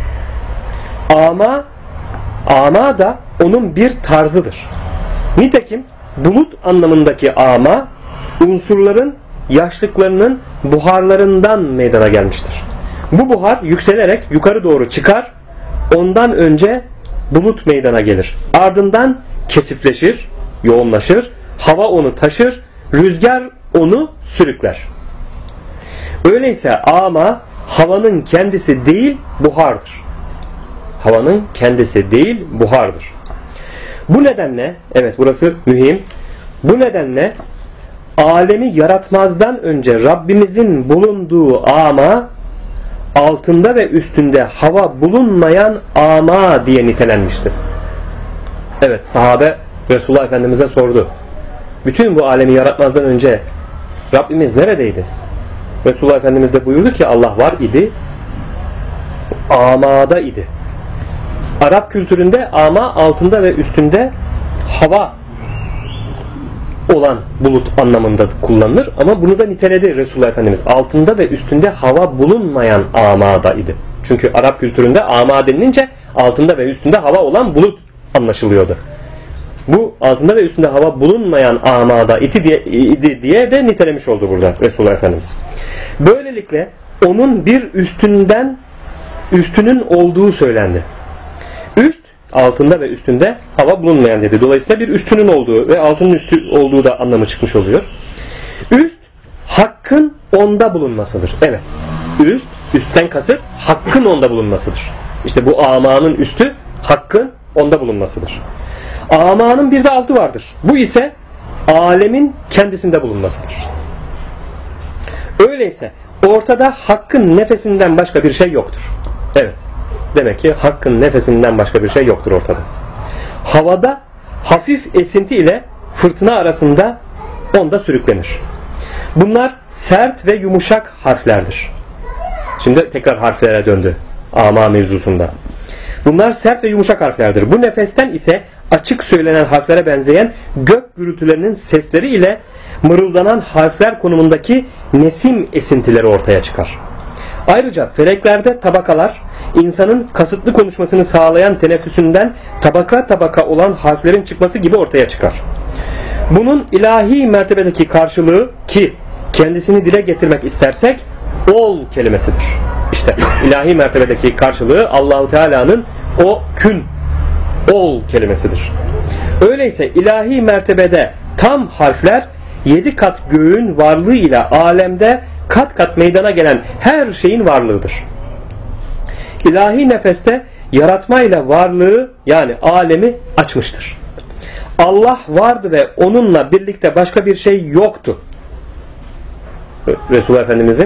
Ama da onun bir tarzıdır. Nitekim bulut anlamındaki ama unsurların yaşlıklarının buharlarından meydana gelmiştir. Bu buhar yükselerek yukarı doğru çıkar. Ondan önce bulut meydana gelir. Ardından kesifleşir, yoğunlaşır. Hava onu taşır. Rüzgar onu sürükler. Öyleyse ama havanın kendisi değil buhardır. Havanın kendisi değil buhardır. Bu nedenle, evet burası mühim. Bu nedenle alemi yaratmazdan önce Rabbimizin bulunduğu ama altında ve üstünde hava bulunmayan ama diye nitelenmiştir. Evet, sahabe Resulullah Efendimiz'e sordu. Bütün bu alemi yaratmazdan önce Rabbimiz neredeydi? Resulullah Efendimiz de buyurdu ki Allah var idi, amada idi. Arap kültüründe ama altında ve üstünde hava olan bulut anlamında kullanılır ama bunu da niteledi Resulullah Efendimiz. Altında ve üstünde hava bulunmayan amada idi. Çünkü Arap kültüründe ama denilince altında ve üstünde hava olan bulut anlaşılıyordu. Bu altında ve üstünde hava bulunmayan amada idi diye de nitelemiş oldu burada Resulullah Efendimiz. Böylelikle onun bir üstünün olduğu söylendi. Üst, altında ve üstünde hava bulunmayan dedi. Dolayısıyla bir üstünün olduğu ve altının üstü olduğu da anlamı çıkmış oluyor. Üst, hakkın onda bulunmasıdır. Evet. Üstten kasıt hakkın onda bulunmasıdır. İşte bu amanın üstü hakkın onda bulunmasıdır. Amanın bir de altı vardır. Bu ise alemin kendisinde bulunmasıdır. Öyleyse ortada hakkın nefesinden başka bir şey yoktur. Evet. Demek ki hakkın nefesinden başka bir şey yoktur ortada. Havada hafif esinti ile fırtına arasında onda sürüklenir. Bunlar sert ve yumuşak harflerdir. Şimdi tekrar harflere döndü ama mevzusunda. Bunlar sert ve yumuşak harflerdir. Bu nefesten ise açık söylenen harflere benzeyen gök gürültülerinin sesleri ile mırıldanan harfler konumundaki nesim esintileri ortaya çıkar. Ayrıca feleklerde tabakalar, insanın kasıtlı konuşmasını sağlayan teneffüsünden tabaka tabaka olan harflerin çıkması gibi ortaya çıkar. Bunun ilahi mertebedeki karşılığı ki kendisini dile getirmek istersek ol kelimesidir. İşte ilahi mertebedeki karşılığı Allahu Teala'nın o kün, ol kelimesidir. Öyleyse ilahi mertebede tam harfler 7 kat göğün varlığı ile alemde kat kat meydana gelen her şeyin varlığıdır. İlahi nefeste yaratma ile varlığı yani alemi açmıştır. Allah vardı ve onunla birlikte başka bir şey yoktu. Resulullah Efendimizin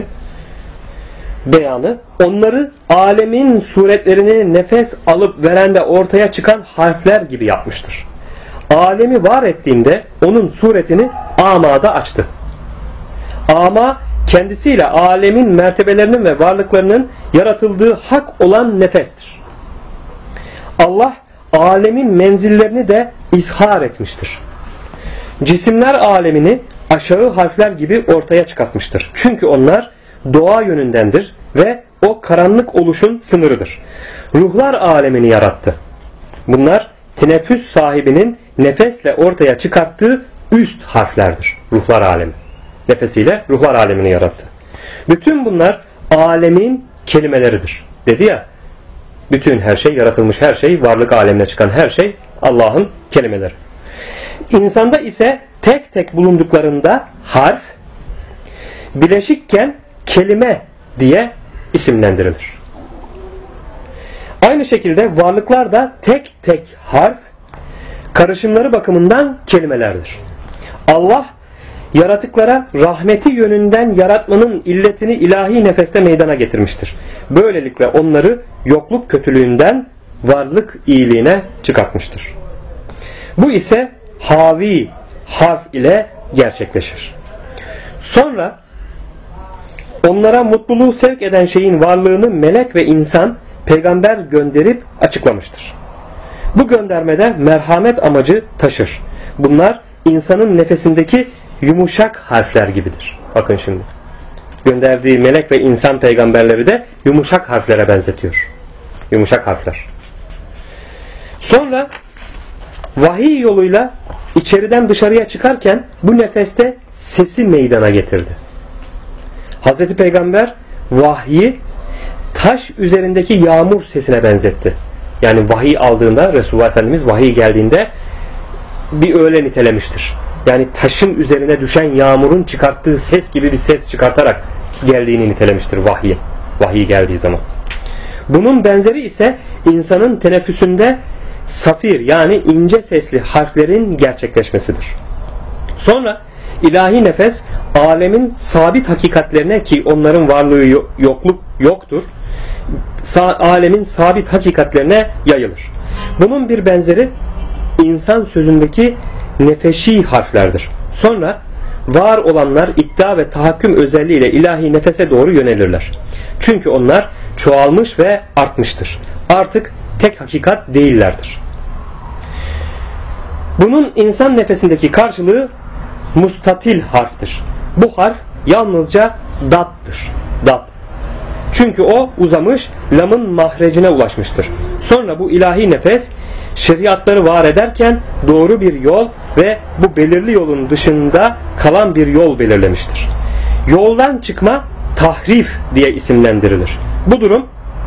beyanı onları alemin suretlerini nefes alıp verende ortaya çıkan harfler gibi yapmıştır. Alemi var ettiğinde onun suretini amada açtı. Ama kendisiyle alemin mertebelerinin ve varlıklarının yaratıldığı hak olan nefestir. Allah alemin menzillerini de izhar etmiştir. Cisimler alemini aşağı harfler gibi ortaya çıkartmıştır. Çünkü onlar doğa yönündendir ve o karanlık oluşun sınırıdır. Ruhlar alemini yarattı. Bunlar teneffüs sahibinin nefesle ortaya çıkarttığı üst harflerdir. Ruhlar alemi. Nefesiyle ruhlar alemini yarattı. Bütün bunlar alemin kelimeleridir. Dedi ya, bütün her şey, yaratılmış her şey, varlık alemine çıkan her şey Allah'ın kelimeleri. İnsanda ise tek tek bulunduklarında harf, bileşikken kelime diye isimlendirilir. Aynı şekilde varlıklar da tek tek harf, karışımları bakımından kelimelerdir. Allah yaratıklara rahmeti yönünden yaratmanın illetini ilahi nefeste meydana getirmiştir. Böylelikle onları yokluk kötülüğünden varlık iyiliğine çıkartmıştır. Bu ise havi harf ile gerçekleşir. Sonra onlara mutluluğu sevk eden şeyin varlığını melek ve insan, peygamber gönderip açıklamıştır. Bu göndermede merhamet amacı taşır. Bunlar insanın nefesindeki yumuşak harfler gibidir. Bakın şimdi. Gönderdiği melek ve insan peygamberleri de yumuşak harflere benzetiyor. Yumuşak harfler. Sonra vahiy yoluyla içeriden dışarıya çıkarken bu nefeste sesi meydana getirdi. Hazreti Peygamber vahyi taş üzerindeki yağmur sesine benzetti. Yani vahiy aldığında, Resulullah Efendimiz vahiy geldiğinde bir öyle nitelemiştir. Yani taşın üzerine düşen yağmurun çıkarttığı ses gibi bir ses çıkartarak geldiğini nitelemiştir vahiy. Vahiy geldiği zaman. Bunun benzeri ise insanın teneffüsünde safir yani ince sesli harflerin gerçekleşmesidir. Sonra ilahi nefes alemin sabit hakikatlerine, ki onların varlığı yokluk yoktur, alemin sabit hakikatlerine yayılır. Bunun bir benzeri insan sözündeki nefeşi harflerdir. Sonra var olanlar iddia ve tahakküm özelliğiyle ilahi nefese doğru yönelirler. Çünkü onlar çoğalmış ve artmıştır. Artık tek hakikat değillerdir. Bunun insan nefesindeki karşılığı mustatil harftir. Bu harf yalnızca dattır. Dat. Çünkü o uzamış, lamın mahrecine ulaşmıştır. Sonra bu ilahi nefes şeriatları var ederken doğru bir yol ve bu belirli yolun dışında kalan bir yol belirlemiştir. Yoldan çıkma tahrif diye isimlendirilir. Bu durum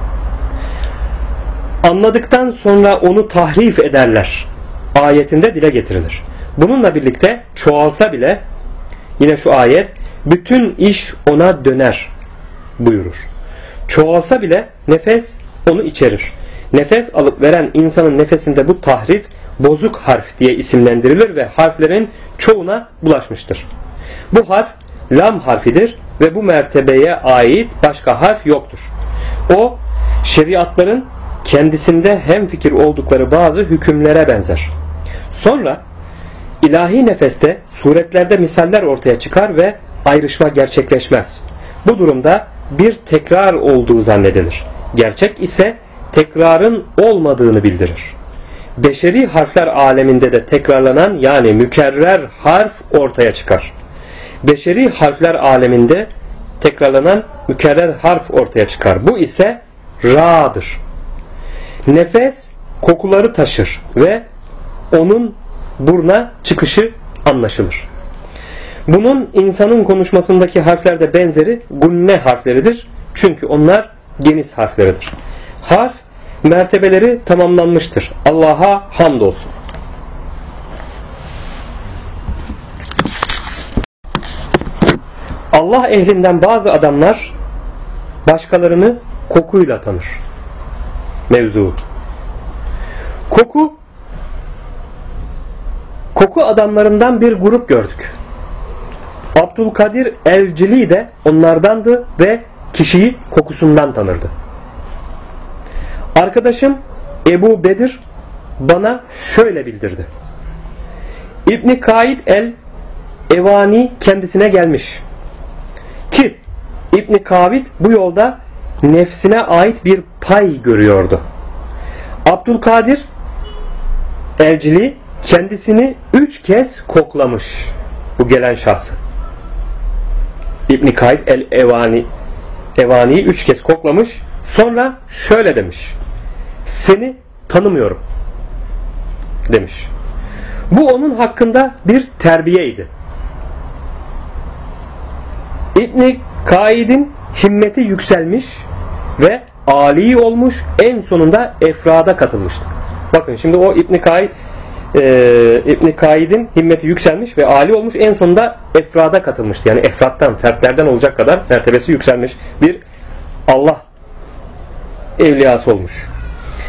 anladıktan sonra onu tahrif ederler ayetinde dile getirilir. Bununla birlikte çoğalsa bile yine şu ayet bütün iş ona döner buyurur. Çoğalsa bile nefes onu içerir. Nefes alıp veren insanın nefesinde bu tahrif bozuk harf diye isimlendirilir ve harflerin çoğuna bulaşmıştır. Bu harf lam harfidir ve bu mertebeye ait başka harf yoktur. O şeriatların kendisinde hemfikir oldukları bazı hükümlere benzer. Sonra ilahi nefeste suretlerde misaller ortaya çıkar ve ayrışma gerçekleşmez. Bu durumda bir tekrar olduğu zannedilir. Gerçek ise tekrarın olmadığını bildirir. Beşeri harfler aleminde de tekrarlanan yani mükerrer harf ortaya çıkar. Beşeri harfler aleminde tekrarlanan mükerrer harf ortaya çıkar. Bu ise ra'dır. Nefes kokuları taşır ve onun burna çıkışı anlaşılır. Bunun insanın konuşmasındaki harflerde benzeri gunne harfleridir. Çünkü onlar geniş harfleridir. Harf mertebeleri tamamlanmıştır. Allah'a hamdolsun. Allah ehlinden bazı adamlar başkalarını kokuyla tanır. Mevzu. Koku adamlarından bir grup gördük. Abdülkadir el-Cili de onlardandı ve kişiyi kokusundan tanırdı. Arkadaşım Ebu Bedir bana şöyle bildirdi. İbn-i Kaid el-Evani kendisine gelmiş. Ki İbn-i Kaid bu yolda nefsine ait bir pay görüyordu. Abdülkadir el-Cili kendisini 3 kez koklamış. Bu gelen şahsı. İbn-i Kaid el-Evani'yi 3 kez koklamış. Sonra şöyle demiş. Seni tanımıyorum demiş. Bu onun hakkında bir terbiyeydi. İbn-i Kaid'in himmeti yükselmiş ve âli olmuş, en sonunda efrada katılmıştı. Bakın şimdi o İbn-i Kaid'in himmeti yükselmiş ve âli olmuş, en sonunda efrada katılmıştı. Yani efrattan, fertlerden olacak kadar mertebesi yükselmiş bir Allah evliyası olmuş.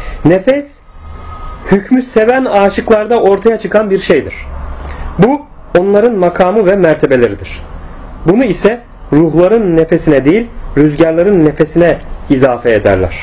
Nefes hükmü seven aşıklarda ortaya çıkan bir şeydir. Bu onların makamı ve mertebeleridir. Bunu ise ruhların nefesine değil, rüzgarların nefesine izafe ederler.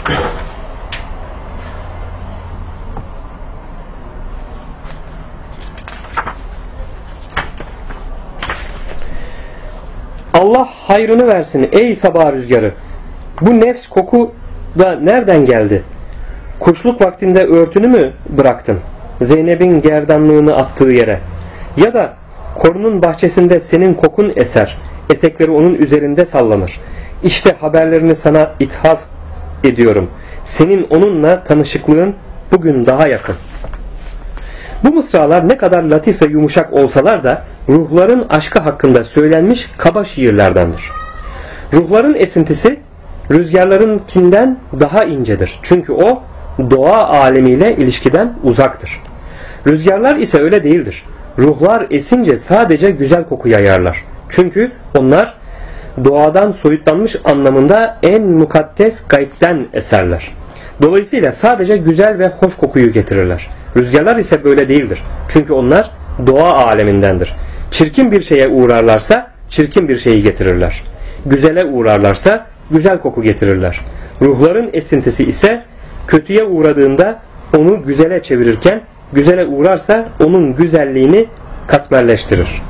Allah hayrını versin ey sabah rüzgarı. Bu nefs koku da nereden geldi? Kuşluk vaktinde örtünü mü bıraktın? Zeynep'in gerdanlığını attığı yere. Ya da korunun bahçesinde senin kokun eser. Etekleri onun üzerinde sallanır. İşte haberlerini sana ithaf ediyorum. Senin onunla tanışıklığın bugün daha yakın. Bu mısralar ne kadar latif ve yumuşak olsalar da ruhların aşkı hakkında söylenmiş kaba şiirlerdendir. Ruhların esintisi rüzgarlarınkinden daha incedir. Çünkü o doğa alemiyle ilişkiden uzaktır. Rüzgarlar ise öyle değildir. Ruhlar esince sadece güzel koku yayarlar. Çünkü onlar doğadan soyutlanmış anlamında en mukaddes gaybden eserler. Dolayısıyla sadece güzel ve hoş kokuyu getirirler. Rüzgarlar ise böyle değildir. Çünkü onlar doğa alemindendir. Çirkin bir şeye uğrarlarsa çirkin bir şeyi getirirler. Güzele uğrarlarsa güzel koku getirirler. Ruhların esintisi ise kötüye uğradığında onu güzele çevirirken güzele uğrarsa onun güzelliğini katmerleştirir.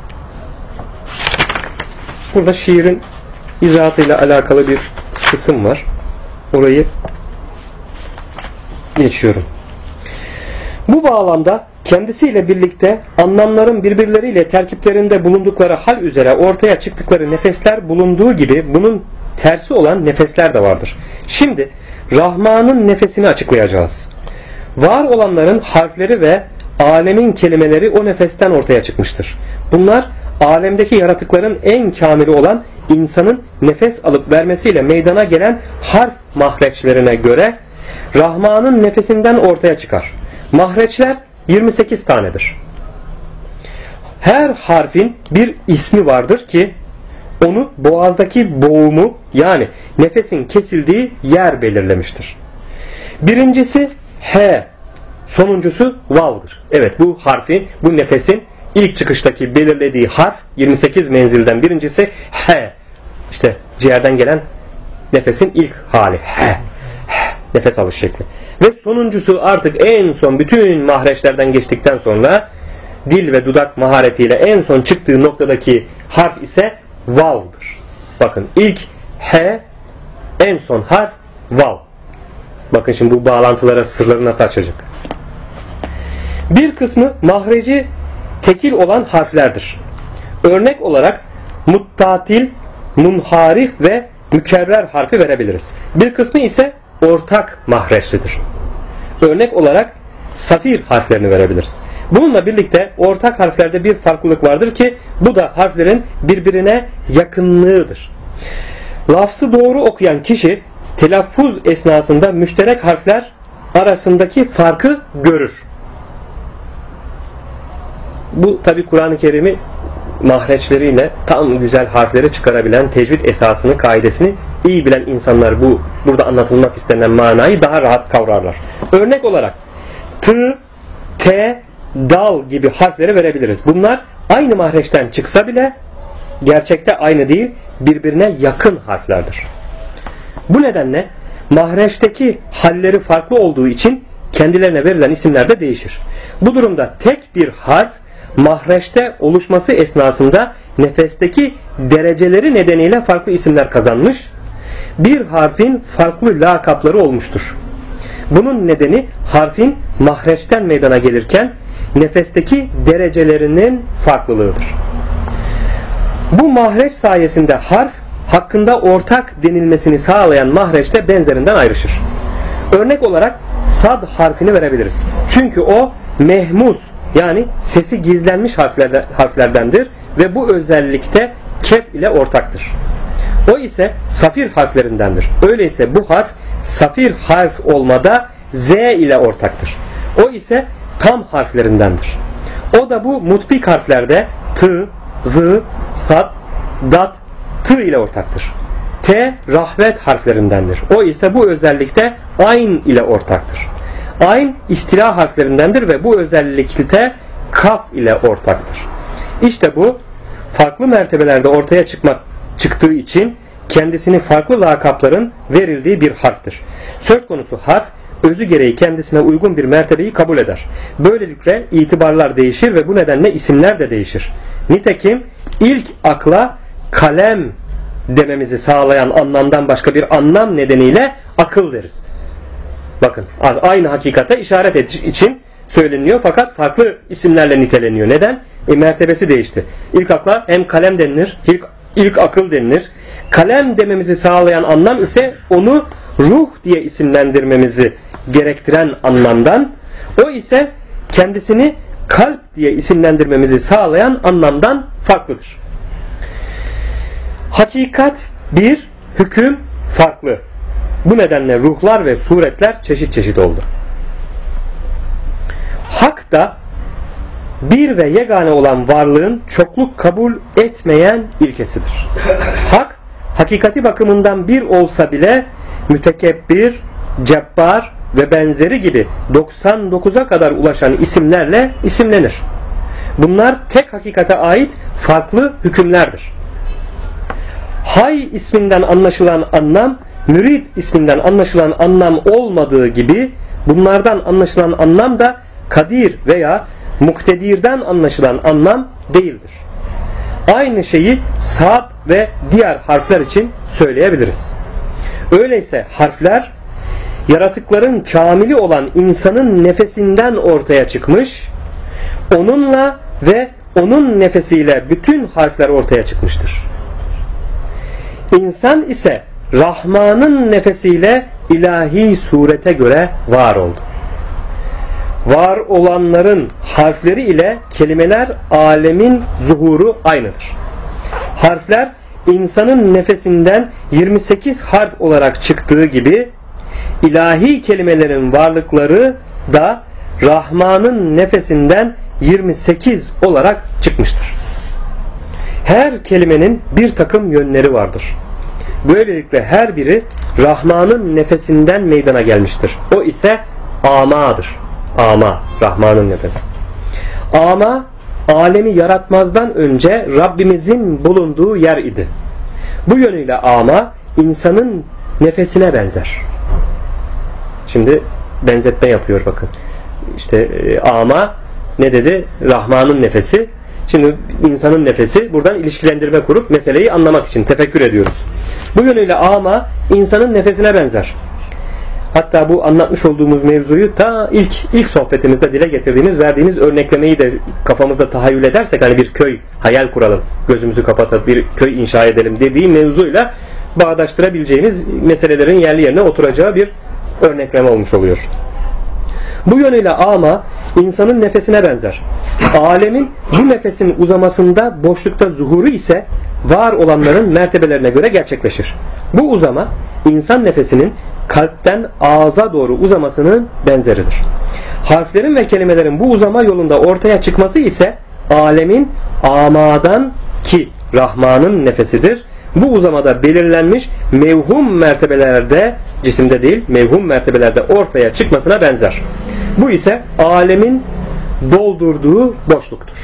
Burada şiirin izahatıyla alakalı bir kısım var. Orayı geçiyorum. Bu bağlamda kendisiyle birlikte anlamların birbirleriyle terkiplerinde bulundukları hal üzere ortaya çıktıkları nefesler bulunduğu gibi bunun tersi olan nefesler de vardır. Şimdi Rahman'ın nefesini açıklayacağız. Var olanların harfleri ve alemin kelimeleri o nefesten ortaya çıkmıştır. Bunlar alemdeki yaratıkların en kamili olan insanın nefes alıp vermesiyle meydana gelen harf mahreçlerine göre Rahman'ın nefesinden ortaya çıkar. Mahreçler 28 tanedir. Her harfin bir ismi vardır ki onu boğazdaki boğumu yani nefesin kesildiği yer belirlemiştir. Birincisi H, sonuncusu Vav'dır. Evet, bu harfin, bu nefesin ilk çıkıştaki belirlediği harf 28 menzilden birincisi H. İşte ciğerden gelen nefesin ilk hali H. Nefes alış şekli. Ve sonuncusu artık en son bütün mahreçlerden geçtikten sonra dil ve dudak maharetiyle en son çıktığı noktadaki harf ise Vav'dır. Bakın ilk H, en son harf Vav. Bakın şimdi bu bağlantılara sırları nasıl açacak. Bir kısmı mahreci tekil olan harflerdir. Örnek olarak muttatil, munharif ve mükerrer harfi verebiliriz. Bir kısmı ise ortak mahreçlidir. Örnek olarak safir harflerini verebiliriz. Bununla birlikte ortak harflerde bir farklılık vardır ki bu da harflerin birbirine yakınlığıdır. Lafzı doğru okuyan kişi telaffuz esnasında müşterek harfler arasındaki farkı görür. Bu tabi Kur'an-ı Kerim'i mahreçleriyle tam güzel harfleri çıkarabilen, tecvid esasını, kaidesini iyi bilen insanlar bu burada anlatılmak istenen manayı daha rahat kavrarlar. Örnek olarak t, t, dal gibi harfleri verebiliriz. Bunlar aynı mahreçten çıksa bile gerçekte aynı değil, birbirine yakın harflerdir. Bu nedenle mahreçteki halleri farklı olduğu için kendilerine verilen isimler de değişir. Bu durumda tek bir harf mahreçte oluşması esnasında nefesteki dereceleri nedeniyle farklı isimler kazanmış, bir harfin farklı lakapları olmuştur. Bunun nedeni harfin mahreçten meydana gelirken nefesteki derecelerinin farklılığıdır. Bu mahreç sayesinde harf hakkında ortak denilmesini sağlayan mahreçte benzerinden ayrışır. Örnek olarak sad harfini verebiliriz. Çünkü o mehmuz yani sesi gizlenmiş harflerdendir ve bu özellikte kef ile ortaktır. O ise safir harflerindendir. Öyleyse bu harf safir harf olmada z ile ortaktır. O ise tam harflerindendir. O da bu mutbik harflerde t, z, sad, dat, t ile ortaktır. T rahvet harflerindendir. O ise bu özellikte ayn ile ortaktır. Ayn istila harflerindendir ve bu özellikte kaf ile ortaktır. İşte bu farklı mertebelerde ortaya çıktığı için kendisini farklı lakapların verildiği bir harftir. Söz konusu harf özü gereği kendisine uygun bir mertebeyi kabul eder. Böylelikle itibarlar değişir ve bu nedenle isimler de değişir. Nitekim ilk akla kalem dememizi sağlayan anlamdan başka bir anlam nedeniyle akıl deriz. Bakın, aynı hakikate işaret için söyleniyor fakat farklı isimlerle niteleniyor. Neden? Mertebesi değişti. İlk akla hem kalem denilir, ilk akıl denilir. Kalem dememizi sağlayan anlam ise onu ruh diye isimlendirmemizi gerektiren anlamdan, o ise kendisini kalp diye isimlendirmemizi sağlayan anlamdan farklıdır. Hakikat bir, hüküm farklı. Bu nedenle ruhlar ve suretler çeşit çeşit oldu. Hak da bir ve yegane olan varlığın çokluk kabul etmeyen ilkesidir. Hak, hakikati bakımından bir olsa bile mütekebbir, cebbar ve benzeri gibi 99'a kadar ulaşan isimlerle isimlenir. Bunlar tek hakikate ait farklı hükümlerdir. Hay isminden anlaşılan anlam, mürid isminden anlaşılan anlam olmadığı gibi bunlardan anlaşılan anlam da kadir veya muktedirden anlaşılan anlam değildir. Aynı şeyi Sad ve diğer harfler için söyleyebiliriz. Öyleyse harfler yaratıkların kamili olan insanın nefesinden ortaya çıkmış, onunla ve onun nefesiyle bütün harfler ortaya çıkmıştır. İnsan ise Rahman'ın nefesiyle ilahi surete göre var oldu. Var olanların harfleri ile kelimeler alemin zuhuru aynıdır. Harfler insanın nefesinden 28 harf olarak çıktığı gibi ilahi kelimelerin varlıkları da Rahman'ın nefesinden 28 olarak çıkmıştır. Her kelimenin bir takım yönleri vardır. Böylelikle her biri Rahman'ın nefesinden meydana gelmiştir. O ise amadır. Ama, Rahman'ın nefesi. Ama, alemi yaratmazdan önce Rabbimizin bulunduğu yer idi. Bu yönüyle ama, insanın nefesine benzer. Şimdi benzetme yapıyor bakın. İşte ama ne dedi? Rahman'ın nefesi. Şimdi insanın nefesi, buradan ilişkilendirme kurup meseleyi anlamak için tefekkür ediyoruz. Bu yönüyle ama insanın nefesine benzer. Hatta bu anlatmış olduğumuz mevzuyu ta ilk sohbetimizde dile getirdiğimiz, verdiğimiz örneklemeyi de kafamızda tahayyül edersek, hani bir köy hayal kuralım, gözümüzü kapatıp bir köy inşa edelim dediği mevzuyla bağdaştırabileceğimiz meselelerin yerli yerine oturacağı bir örnekleme olmuş oluyor. Bu yönüyle ama insanın nefesine benzer. Alemin bu nefesin uzamasında boşlukta zuhuru ise var olanların mertebelerine göre gerçekleşir. Bu uzama insan nefesinin kalpten ağza doğru uzamasının benzeridir. Harflerin ve kelimelerin bu uzama yolunda ortaya çıkması ise alemin amadan ki Rahman'ın nefesidir. Bu uzamada belirlenmiş mevhum mertebelerde, cisimde değil mevhum mertebelerde ortaya çıkmasına benzer. Bu ise alemin doldurduğu boşluktur.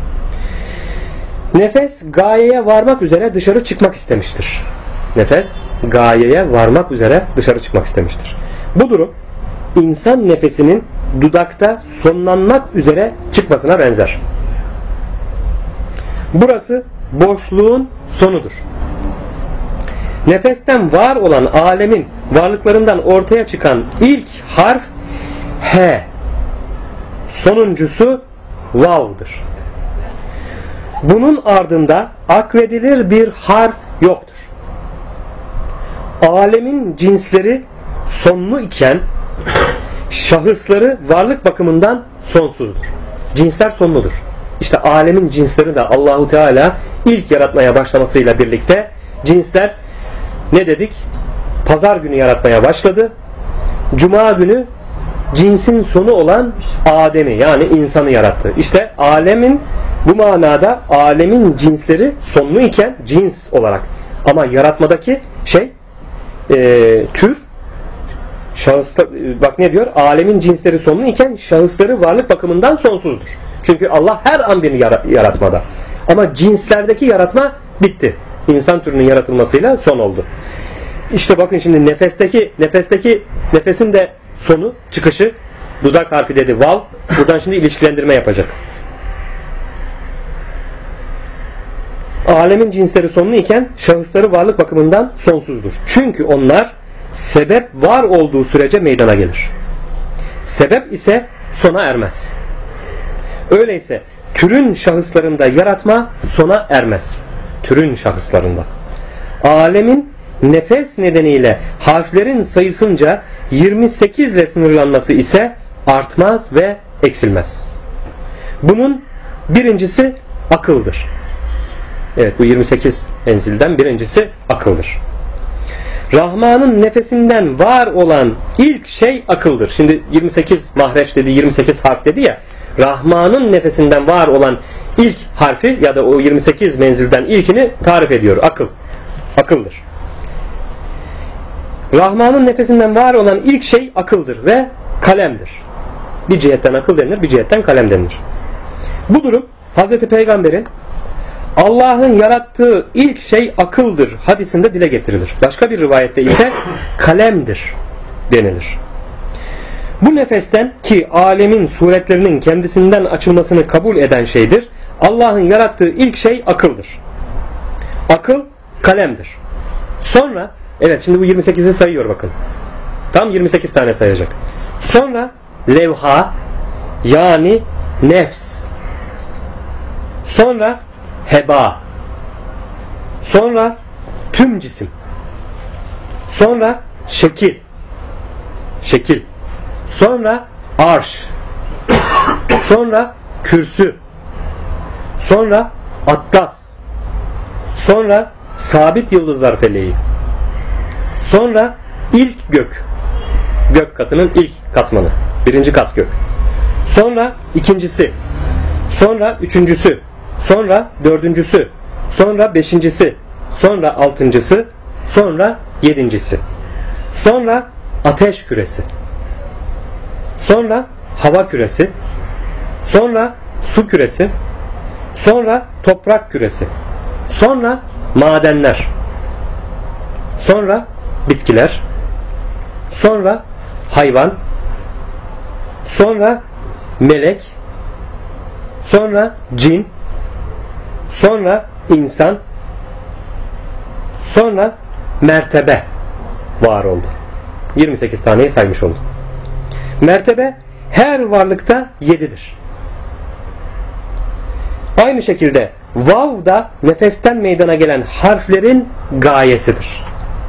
Nefes gayeye varmak üzere dışarı çıkmak istemiştir. Nefes gayeye varmak üzere dışarı çıkmak istemiştir. Bu durum insan nefesinin dudakta sonlanmak üzere çıkmasına benzer. Burası boşluğun sonudur. Nefesten var olan alemin varlıklarından ortaya çıkan ilk harf H, sonuncusu Vav'dır. Bunun ardında akredilir bir harf yoktur. Alemin cinsleri sonlu iken şahısları varlık bakımından sonsuzdur. Cinsler sonludur. İşte alemin cinsleri de Allahu Teala ilk yaratmaya başlamasıyla birlikte cinsler ne dedik? Pazar günü yaratmaya başladı. Cuma günü cinsin sonu olan Adem'i, yani insanı yarattı. İşte alemin bu manada alemin cinsleri sonlu iken cins olarak, ama yaratmadaki tür şahıslar, bak ne diyor? Alemin cinsleri sonlu iken şahısları varlık bakımından sonsuzdur. Çünkü Allah her an bir yaratmada. Ama cinslerdeki yaratma bitti. İnsan türünün yaratılmasıyla son oldu. İşte bakın şimdi nefesin de sonu, çıkışı, dudak harfi dedi vav. Buradan şimdi ilişkilendirme yapacak. Alemin cinsleri sonlu iken şahısları varlık bakımından sonsuzdur. Çünkü onlar sebep var olduğu sürece meydana gelir. Sebep ise sona ermez. Öyleyse türün şahıslarında yaratma sona ermez. Türün şahıslarında. Alemin nefes nedeniyle harflerin sayısınca 28 ile sınırlanması ise artmaz ve eksilmez. Bunun birincisi akıldır. Evet, bu 28 menzilden birincisi akıldır. Rahman'ın nefesinden var olan ilk şey akıldır. Şimdi 28 mahreç dedi, 28 harf dedi ya. Rahman'ın nefesinden var olan ilk harfi ya da o 28 menzilden ilkini tarif ediyor. Akıl. Akıldır. Rahman'ın nefesinden var olan ilk şey akıldır ve kalemdir. Bir cihetten akıl denilir, bir cihetten kalem denilir. Bu durum Hz. Peygamber'in Allah'ın yarattığı ilk şey akıldır hadisinde dile getirilir. Başka bir rivayette ise kalemdir denilir. Bu nefesten ki alemin suretlerinin kendisinden açılmasını kabul eden şeydir. Allah'ın yarattığı ilk şey akıldır. Akıl kalemdir. Sonra evet şimdi bu 28'i sayıyor bakın. Tam 28 tane sayacak. Sonra levha yani nefs. Sonra heba. Sonra tüm cisim. Sonra şekil. Şekil. Sonra arş. Sonra kürsü. Sonra atlas. Sonra sabit yıldızlar feleği. Sonra ilk gök. Gök katının ilk katmanı. Birinci kat gök. Sonra ikincisi. Sonra üçüncüsü. Sonra dördüncüsü. Sonra beşincisi. Sonra altıncısı. Sonra yedincisi. Sonra ateş küresi. Sonra hava küresi. Sonra su küresi. Sonra toprak küresi. Sonra madenler. Sonra bitkiler. Sonra hayvan. Sonra melek. Sonra cin. Sonra insan. Sonra mertebe var oldu. 28 taneyi saymış oldum. Mertebe her varlıkta 7'dir. Aynı şekilde vav da nefesten meydana gelen harflerin gayesidir.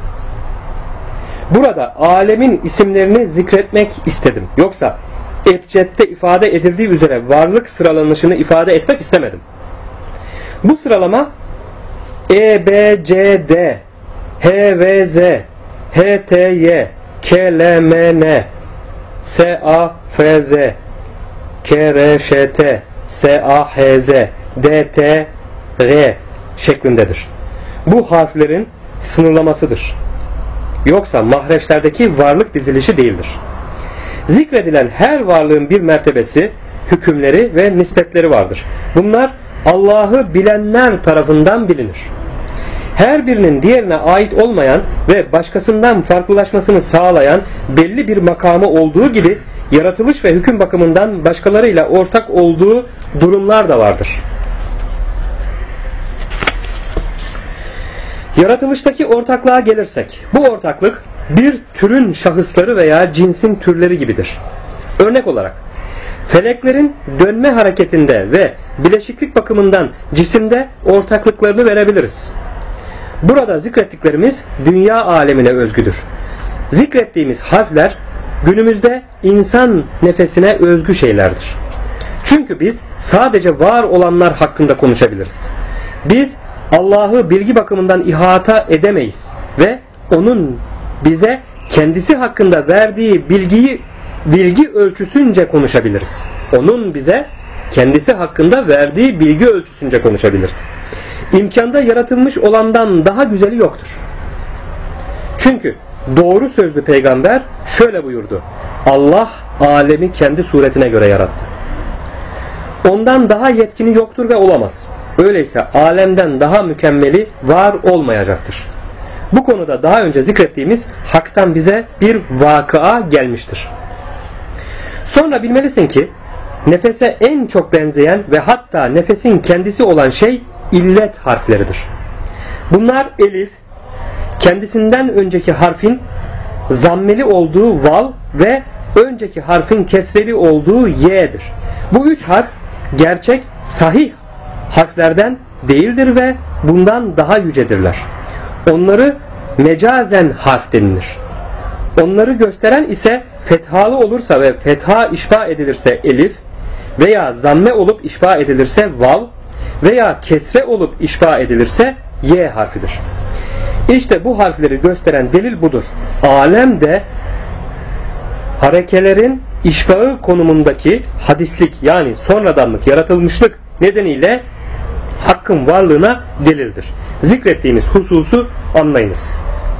Burada alemin isimlerini zikretmek istedim. Yoksa ebcedde ifade edildiği üzere varlık sıralanışını ifade etmek istemedim. Bu sıralama E, B, C, D, H, V, Z, H, T, Y, K, L, M, N, S, A, F, Z, K, R, Ş, T, S, A, H, Z, D, T, R şeklindedir. Bu harflerin sınırlamasıdır. Yoksa mahreçlerdeki varlık dizilişi değildir. Zikredilen her varlığın bir mertebesi, hükümleri ve nispetleri vardır. Bunlar Allah'ı bilenler tarafından bilinir. Her birinin diğerine ait olmayan ve başkasından farklılaşmasını sağlayan belli bir makamı olduğu gibi yaratılış ve hüküm bakımından başkalarıyla ortak olduğu durumlar da vardır. Yaratılıştaki ortaklığa gelirsek, bu ortaklık bir türün şahısları veya cinsin türleri gibidir. Örnek olarak, feleklerin dönme hareketinde ve bileşiklik bakımından cisimde ortaklıklarını verebiliriz. Burada zikrettiklerimiz dünya alemine özgüdür. Zikrettiğimiz harfler günümüzde insan nefesine özgü şeylerdir. Çünkü biz sadece var olanlar hakkında konuşabiliriz. Biz Allah'ı bilgi bakımından ihata edemeyiz ve onun bize kendisi hakkında verdiği bilgi ölçüsünce konuşabiliriz. Onun bize kendisi hakkında verdiği bilgi ölçüsünce konuşabiliriz. İmkanda yaratılmış olandan daha güzeli yoktur. Çünkü doğru sözlü peygamber şöyle buyurdu: Allah alemi kendi suretine göre yarattı. Ondan daha yetkini yoktur ve olamaz. Öyleyse alemden daha mükemmeli var olmayacaktır. Bu konuda daha önce zikrettiğimiz haktan bize bir vakıa gelmiştir. Sonra bilmelisin ki nefese en çok benzeyen ve hatta nefesin kendisi olan şey illet harfleridir. Bunlar elif, kendisinden önceki harfin zammeli olduğu vav ve önceki harfin kesreli olduğu y'dir. Bu üç harf gerçek, sahih harflerden değildir ve bundan daha yücedirler. Onları mecazen harf denilir. Onları gösteren ise fethalı olursa ve fetha işba edilirse elif veya zamme olup işba edilirse vav veya kesre olup işba edilirse y harfidir. İşte bu harfleri gösteren delil budur. Alemde harekelerin işbağı konumundaki hadislik yani sonradanlık, yaratılmışlık nedeniyle hakkın varlığına delildir. Zikrettiğimiz hususu anlayınız.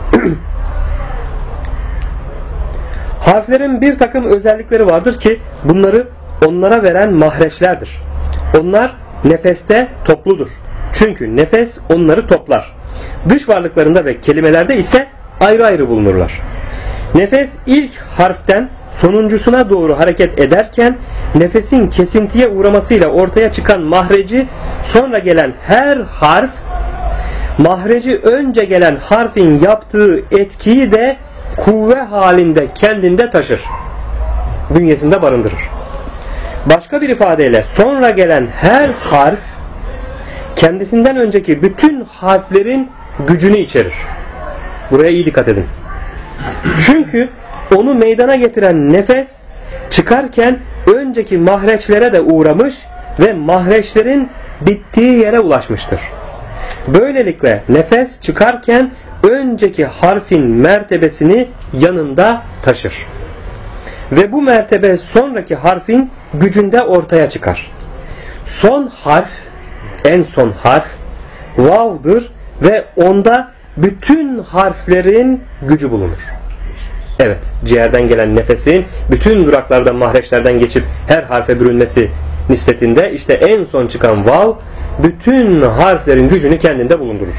Harflerin bir takım özellikleri vardır ki bunları onlara veren mahreçlerdir. Onlar nefeste topludur. Çünkü nefes onları toplar. Dış varlıklarında ve kelimelerde ise ayrı ayrı bulunurlar. Nefes ilk harften sonuncusuna doğru hareket ederken nefesin kesintiye uğramasıyla ortaya çıkan mahreci sonra gelen her harf mahreci önce gelen harfin yaptığı etkiyi de kuvve halinde kendinde taşır. Bünyesinde barındırır. Başka bir ifadeyle sonra gelen her harf kendisinden önceki bütün harflerin gücünü içerir. Buraya iyi dikkat edin. Çünkü onu meydana getiren nefes çıkarken önceki mahreçlere de uğramış ve mahreçlerin bittiği yere ulaşmıştır. Böylelikle nefes çıkarken önceki harfin mertebesini yanında taşır. Ve bu mertebe sonraki harfin gücünde ortaya çıkar. Son harf, en son harf vav'dır ve onda bütün harflerin gücü bulunur. Evet, ciğerden gelen nefesin bütün duraklardan, mahreçlerden geçip her harfe bürünmesi nispetinde işte en son çıkan vav bütün harflerin gücünü kendinde bulundurur.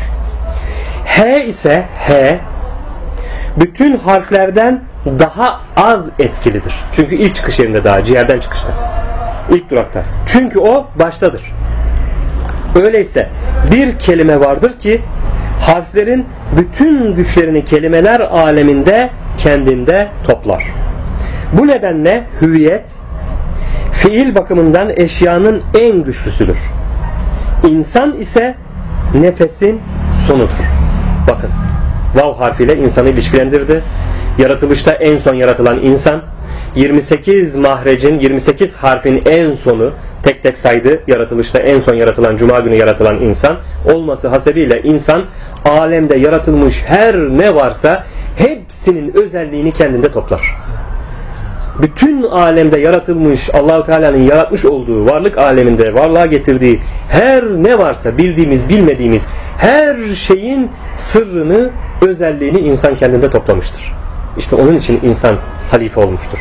H ise bütün harflerden daha az etkilidir. Çünkü ilk çıkış yerinde daha, ciğerden çıkışta. İlk durakta. Çünkü o baştadır. Öyleyse bir kelime vardır ki harflerin bütün güçlerini kelimeler aleminde kendinde toplar. Bu nedenle hüviyet fiil bakımından eşyanın en güçlüsüdür. İnsan ise nefesin sonudur. Bakın, vav harfiyle insanı ilişkilendirdi. Yaratılışta en son yaratılan insan, 28 mahrecin, 28 harfin en sonu, tek tek saydı. Yaratılışta en son yaratılan, cuma günü yaratılan insan olması hasebiyle insan alemde yaratılmış her ne varsa hepsinin özelliğini kendinde toplar. Bütün alemde yaratılmış, Allah-u Teala'nın yaratmış olduğu varlık aleminde varlığa getirdiği her ne varsa, bildiğimiz bilmediğimiz her şeyin sırrını, özelliğini insan kendinde toplamıştır. İşte onun için insan halife olmuştur.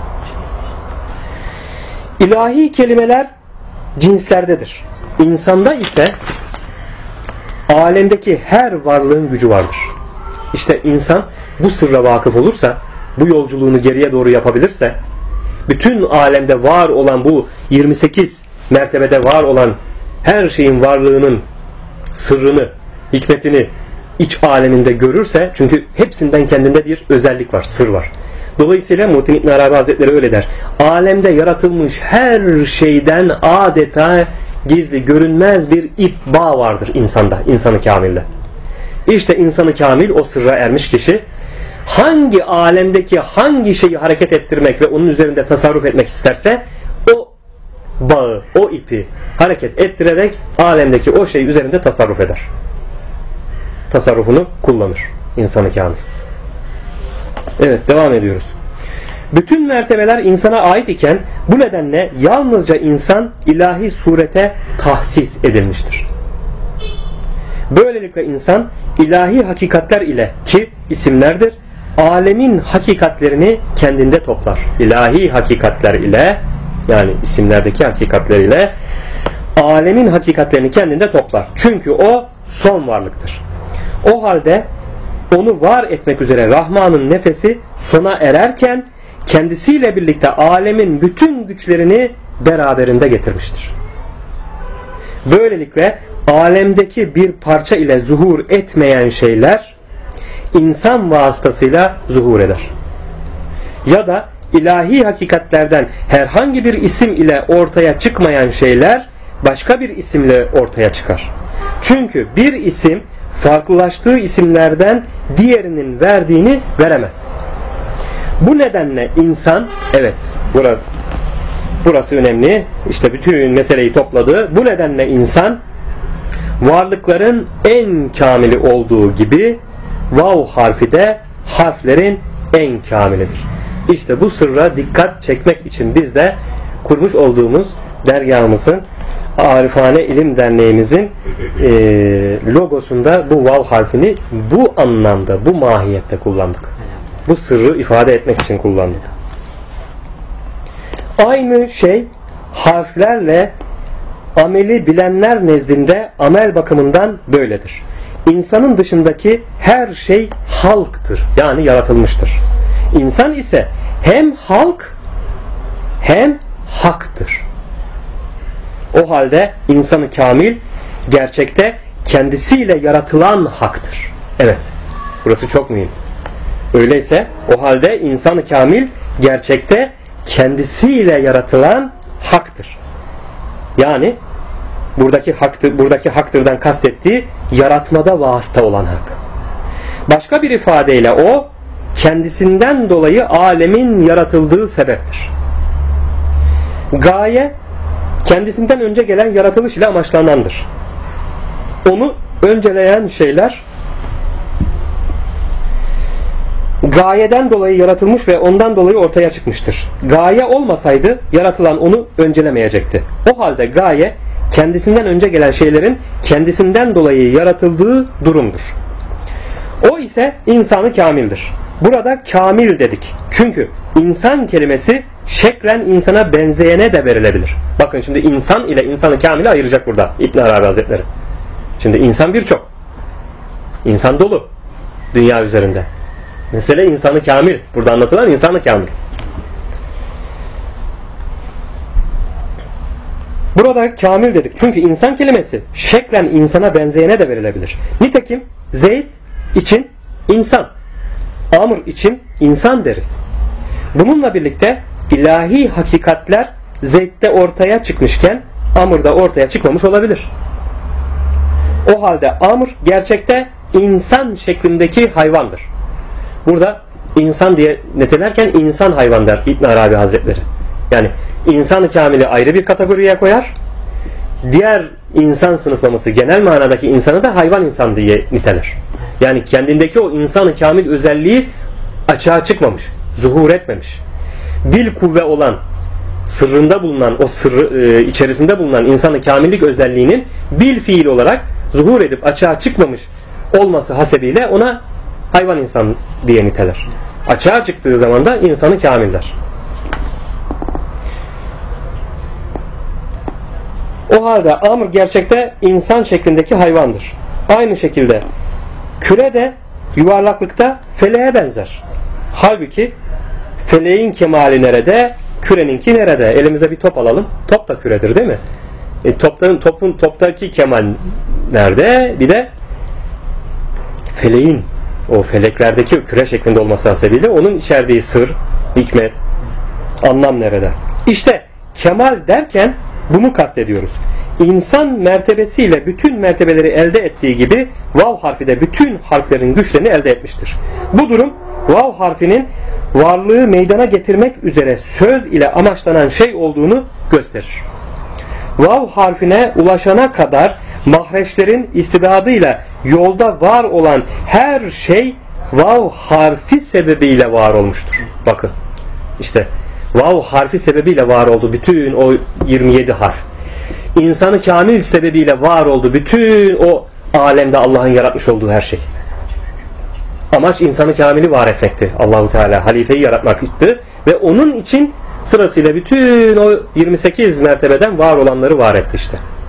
İlahi kelimeler cinslerdedir. İnsanda ise alemdeki her varlığın gücü vardır. İşte insan bu sırra vakıf olursa, bu yolculuğunu geriye doğru yapabilirse, bütün alemde var olan bu 28 mertebede var olan her şeyin varlığının sırrını, hikmetini iç aleminde görürse, çünkü hepsinden kendinde bir özellik var, sır var. Dolayısıyla Muhittin İbn Arabi Hazretleri öyle der. Alemde yaratılmış her şeyden adeta gizli, görünmez bir ip, bağ vardır insanda, insanı kamilde. İşte insanı kamil, o sırra ermiş kişi, hangi alemdeki hangi şeyi hareket ettirmek ve onun üzerinde tasarruf etmek isterse, o bağı, o ipi hareket ettirerek alemdeki o şey üzerinde tasarruf eder. Tasarrufunu kullanır insanı kamil. Evet, devam ediyoruz. Bütün mertebeler insana ait iken bu nedenle yalnızca insan ilahi surete tahsis edilmiştir. Böylelikle insan ilahi hakikatler ile, ki isimlerdir, alemin hakikatlerini kendinde toplar. İlahi hakikatler ile, yani isimlerdeki hakikatler ile alemin hakikatlerini kendinde toplar. Çünkü o son varlıktır. O halde onu var etmek üzere Rahman'ın nefesi sona ererken kendisiyle birlikte alemin bütün güçlerini beraberinde getirmiştir. Böylelikle alemdeki bir parça ile zuhur etmeyen şeyler insan vasıtasıyla zuhur eder. Ya da ilahi hakikatlerden herhangi bir isim ile ortaya çıkmayan şeyler başka bir isimle ortaya çıkar. Çünkü bir isim farklılaştığı isimlerden diğerinin verdiğini veremez. Bu nedenle insan, evet burası önemli, işte bütün meseleyi topladı. Bu nedenle insan varlıkların en kamili olduğu gibi vav harfi de harflerin en kamilidir. İşte bu sırra dikkat çekmek için biz de kurmuş olduğumuz dergahımızın, Arifane İlim Derneğimizin logosunda bu vav harfini bu anlamda, bu mahiyette kullandık. Bu sırrı ifade etmek için kullandık. Aynı şey harflerle ameli bilenler nezdinde amel bakımından böyledir. İnsanın dışındaki her şey halktır. Yani yaratılmıştır. İnsan ise hem halk hem haktır. O halde insanı kamil gerçekte kendisiyle yaratılan haktır. Evet. Burası çok mühim. Öyleyse o halde insanı kamil gerçekte kendisiyle yaratılan haktır. Yani buradaki haktırdan kastettiği yaratmada vasıta olan hak. Başka bir ifadeyle o kendisinden dolayı alemin yaratıldığı sebeptir. Gaye kendisinden önce gelen yaratılış ile amaçlanandır. Onu önceleyen şeyler gayeden dolayı yaratılmış ve ondan dolayı ortaya çıkmıştır. Gaye olmasaydı yaratılan onu öncelemeyecekti. O halde gaye kendisinden önce gelen şeylerin kendisinden dolayı yaratıldığı durumdur. O ise insanı kamildir. Burada kamil dedik. Çünkü insan kelimesi şeklen insana benzeyene de verilebilir. Bakın şimdi insan ile insanı kamili ayıracak burada İbn Arabi Hazretleri. Şimdi insan birçok. İnsan dolu dünya üzerinde. Mesele insanı kamil. Burada anlatılan insanı kamil. Burada kamil dedik. Çünkü insan kelimesi şeklen insana benzeyene de verilebilir. Nitekim Zeyd için insan, Amr için insan deriz. Bununla birlikte ilahi hakikatler Zeyd'de ortaya çıkmışken Amr'da ortaya çıkmamış olabilir. O halde Amr gerçekte insan şeklindeki hayvandır. Burada insan diye netelerken insan hayvan der İbn Arabi Hazretleri. Yani insan-ı kamili ayrı bir kategoriye koyar. Diğer insan sınıflaması genel manadaki insanı da hayvan insan diye niteler. Yani kendindeki o insan-ı kamil özelliği açığa çıkmamış, zuhur etmemiş. Bil kuvve olan, sırrında bulunan, o sırrı içerisinde bulunan insan-ı kamillik özelliğinin bil fiil olarak zuhur edip açığa çıkmamış olması hasebiyle ona hayvan insan diye niteler. Açığa çıktığı zaman da insanı kamil der. O halde Amr gerçekte insan şeklindeki hayvandır. Aynı şekilde küre de yuvarlaklıkta feleğe benzer. Halbuki feleğin kemali nerede? Küreninki nerede? Elimize bir top alalım. Top da küredir değil mi? Toptaki kemal nerede? Bir de feleğin, o feleklerdeki küre şeklinde olması hasebiyle onun içerdiği sır, hikmet, anlam nerede? İşte kemal derken bunu kastediyoruz. İnsan mertebesiyle bütün mertebeleri elde ettiği gibi vav harfi de bütün harflerin güçlerini elde etmiştir. Bu durum vav harfinin varlığı meydana getirmek üzere söz ile amaçlanan şey olduğunu gösterir. Vav harfine ulaşana kadar mahreçlerin istidadıyla yolda var olan her şey vav harfi sebebiyle var olmuştur. Bakın işte vav harfi sebebiyle var oldu bütün o 27 harf. İnsanı kamil sebebiyle var oldu bütün o alemde Allah'ın yaratmış olduğu her şey. Amaç insanı kamili var etmekti. Allahu Teala halifeyi yaratmaktı ve onun için sırasıyla bütün o 28 mertebeden var olanları var etti işte.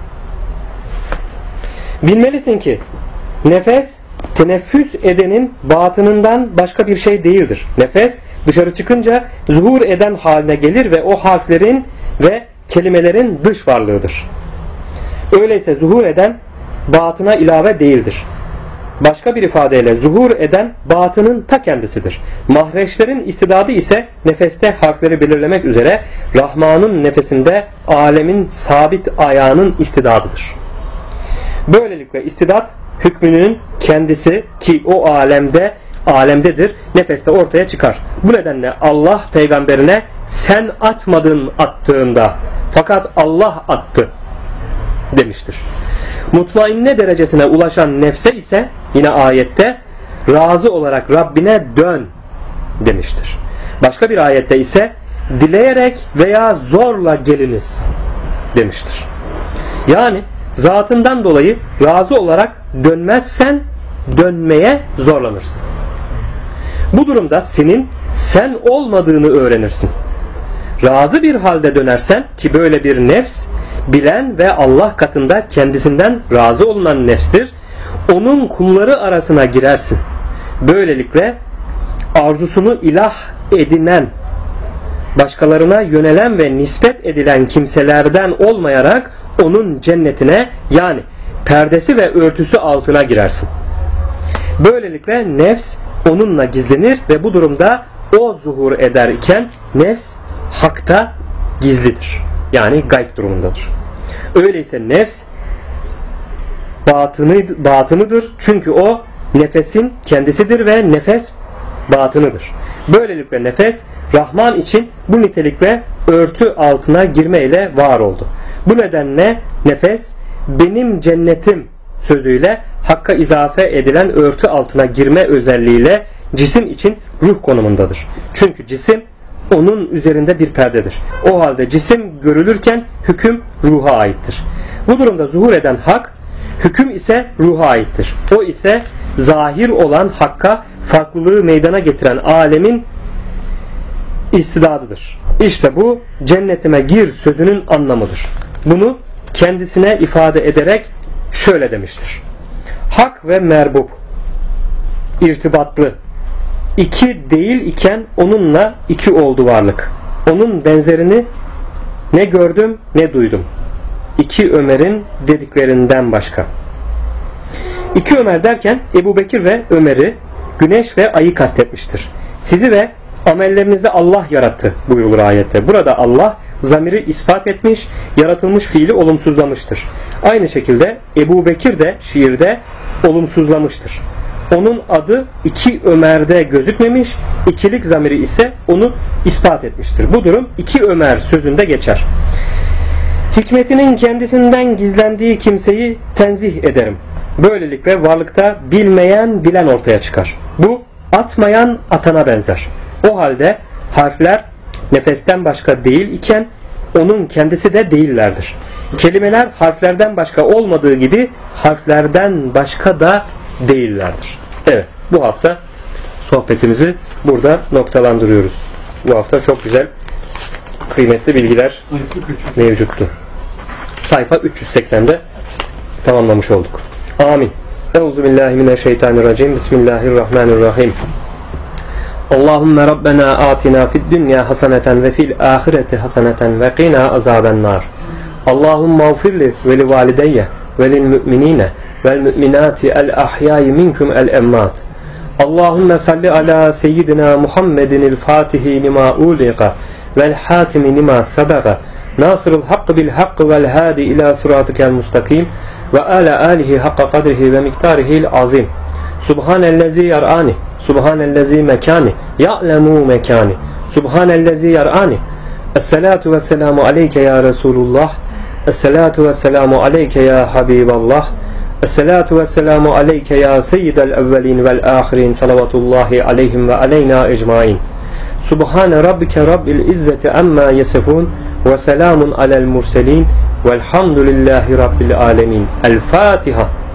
Bilmelisin ki nefes teneffüs edenin batınından başka bir şey değildir. Nefes dışarı çıkınca zuhur eden haline gelir ve o harflerin ve kelimelerin dış varlığıdır. Öyleyse zuhur eden batına ilave değildir. Başka bir ifadeyle zuhur eden batının ta kendisidir. Mahreçlerin istidadı ise nefeste harfleri belirlemek üzere Rahman'ın nefesinde alemin sabit ayağının istidadıdır. Böylelikle istidat hükmünün kendisi ki o alemdedir, nefeste ortaya çıkar. Bu nedenle Allah peygamberine sen atmadın attığında fakat Allah attı demiştir. Mutmainne derecesine ulaşan nefse ise yine ayette razı olarak Rabbine dön demiştir. Başka bir ayette ise dileyerek veya zorla geliniz demiştir. Yani zatından dolayı razı olarak dönmezsen dönmeye zorlanırsın. Bu durumda senin sen olmadığını öğrenirsin. Razı bir halde dönersen ki böyle bir nefs bilen ve Allah katında kendisinden razı olunan nefstir. Onun kulları arasına girersin. Böylelikle arzusunu ilah edinen, başkalarına yönelen ve nispet edilen kimselerden olmayarak onun cennetine yani perdesi ve örtüsü altına girersin. Böylelikle nefs onunla gizlenir ve bu durumda o zuhur ederken nefs hakta gizlidir. Yani gayb durumundadır. Öyleyse nefs batınıdır. Çünkü o nefesin kendisidir ve nefes batınıdır. Böylelikle nefes Rahman için bu nitelikle örtü altına girmeyle var oldu. Bu nedenle nefes benim cennetim sözüyle Hakk'a izafe edilen örtü altına girme özelliğiyle cisim için ruh konumundadır. Çünkü cisim onun üzerinde bir perdedir. O halde cisim görülürken hüküm ruha aittir. Bu durumda zuhur eden hak, hüküm ise ruha aittir. O ise zahir olan Hakk'a farklılığı meydana getiren alemin istidadıdır. İşte bu cennetime gir sözünün anlamıdır. Bunu kendisine ifade ederek şöyle demiştir. Hak ve merbub irtibatlı İki değil iken onunla iki oldu varlık. Onun benzerini ne gördüm ne duydum. İki Ömer'in dediklerinden başka. İki Ömer derken Ebu Bekir ve Ömer'i, güneş ve ayı kastetmiştir. Sizi ve amellerinizi Allah yarattı buyurulur ayette. Burada Allah zamiri ispat etmiş, yaratılmış fiili olumsuzlamıştır. Aynı şekilde Ebu Bekir de şiirde olumsuzlamıştır. Onun adı iki Ömer'de gözükmemiş, ikilik zamiri ise onu ispat etmiştir. Bu durum iki Ömer sözünde geçer. Hikmetinin kendisinden gizlendiği kimseyi tenzih ederim. Böylelikle varlıkta bilmeyen bilen ortaya çıkar. Bu atmayan atana benzer. O halde harfler nefesten başka değil iken onun kendisi de değillerdir. Kelimeler harflerden başka olmadığı gibi harflerden başka da değillerdir. Evet, bu hafta sohbetimizi burada noktalandırıyoruz. Bu hafta çok güzel, kıymetli bilgiler mevcuttu. Sayfa 380'de tamamlamış olduk. Amin. Euzubillahimineşşeytanirracim. Bismillahirrahmanirrahim. Allahümme Rabbena atina fid dünya haseneten ve fil ahireti haseneten ve qina azabennar. Allahümme mağfirli ve li valideyye ve lil müminine vel müminati el ahyai minkum el emmat. Allahümme salli ala seyyidina Muhammedin el fatihi lima uliqa vel hatimi lima sabaga nasırul hakkı bil hakkı vel hadi ila sıratikel mustakim ve ala alihi hakka kadrihi ve miktarihil azim. Subhanellezi yar'ani Subhanellezi mekani ya'lemu mekani Subhanellezi yar'ani. Esselatu vesselamu aleyke ya Resulullah. Esselatu vesselamu aleyke ya Habiballah. Esselatu vesselamu aleyke ya seyyidel evvelin vel ahirin salavatullahi aleyhim ve aleyna ecmain. Subhane rabbike rabbil izzeti amma yasifun ve selamun alel murselin velhamdülillahi rabbil alemin. El Fatiha.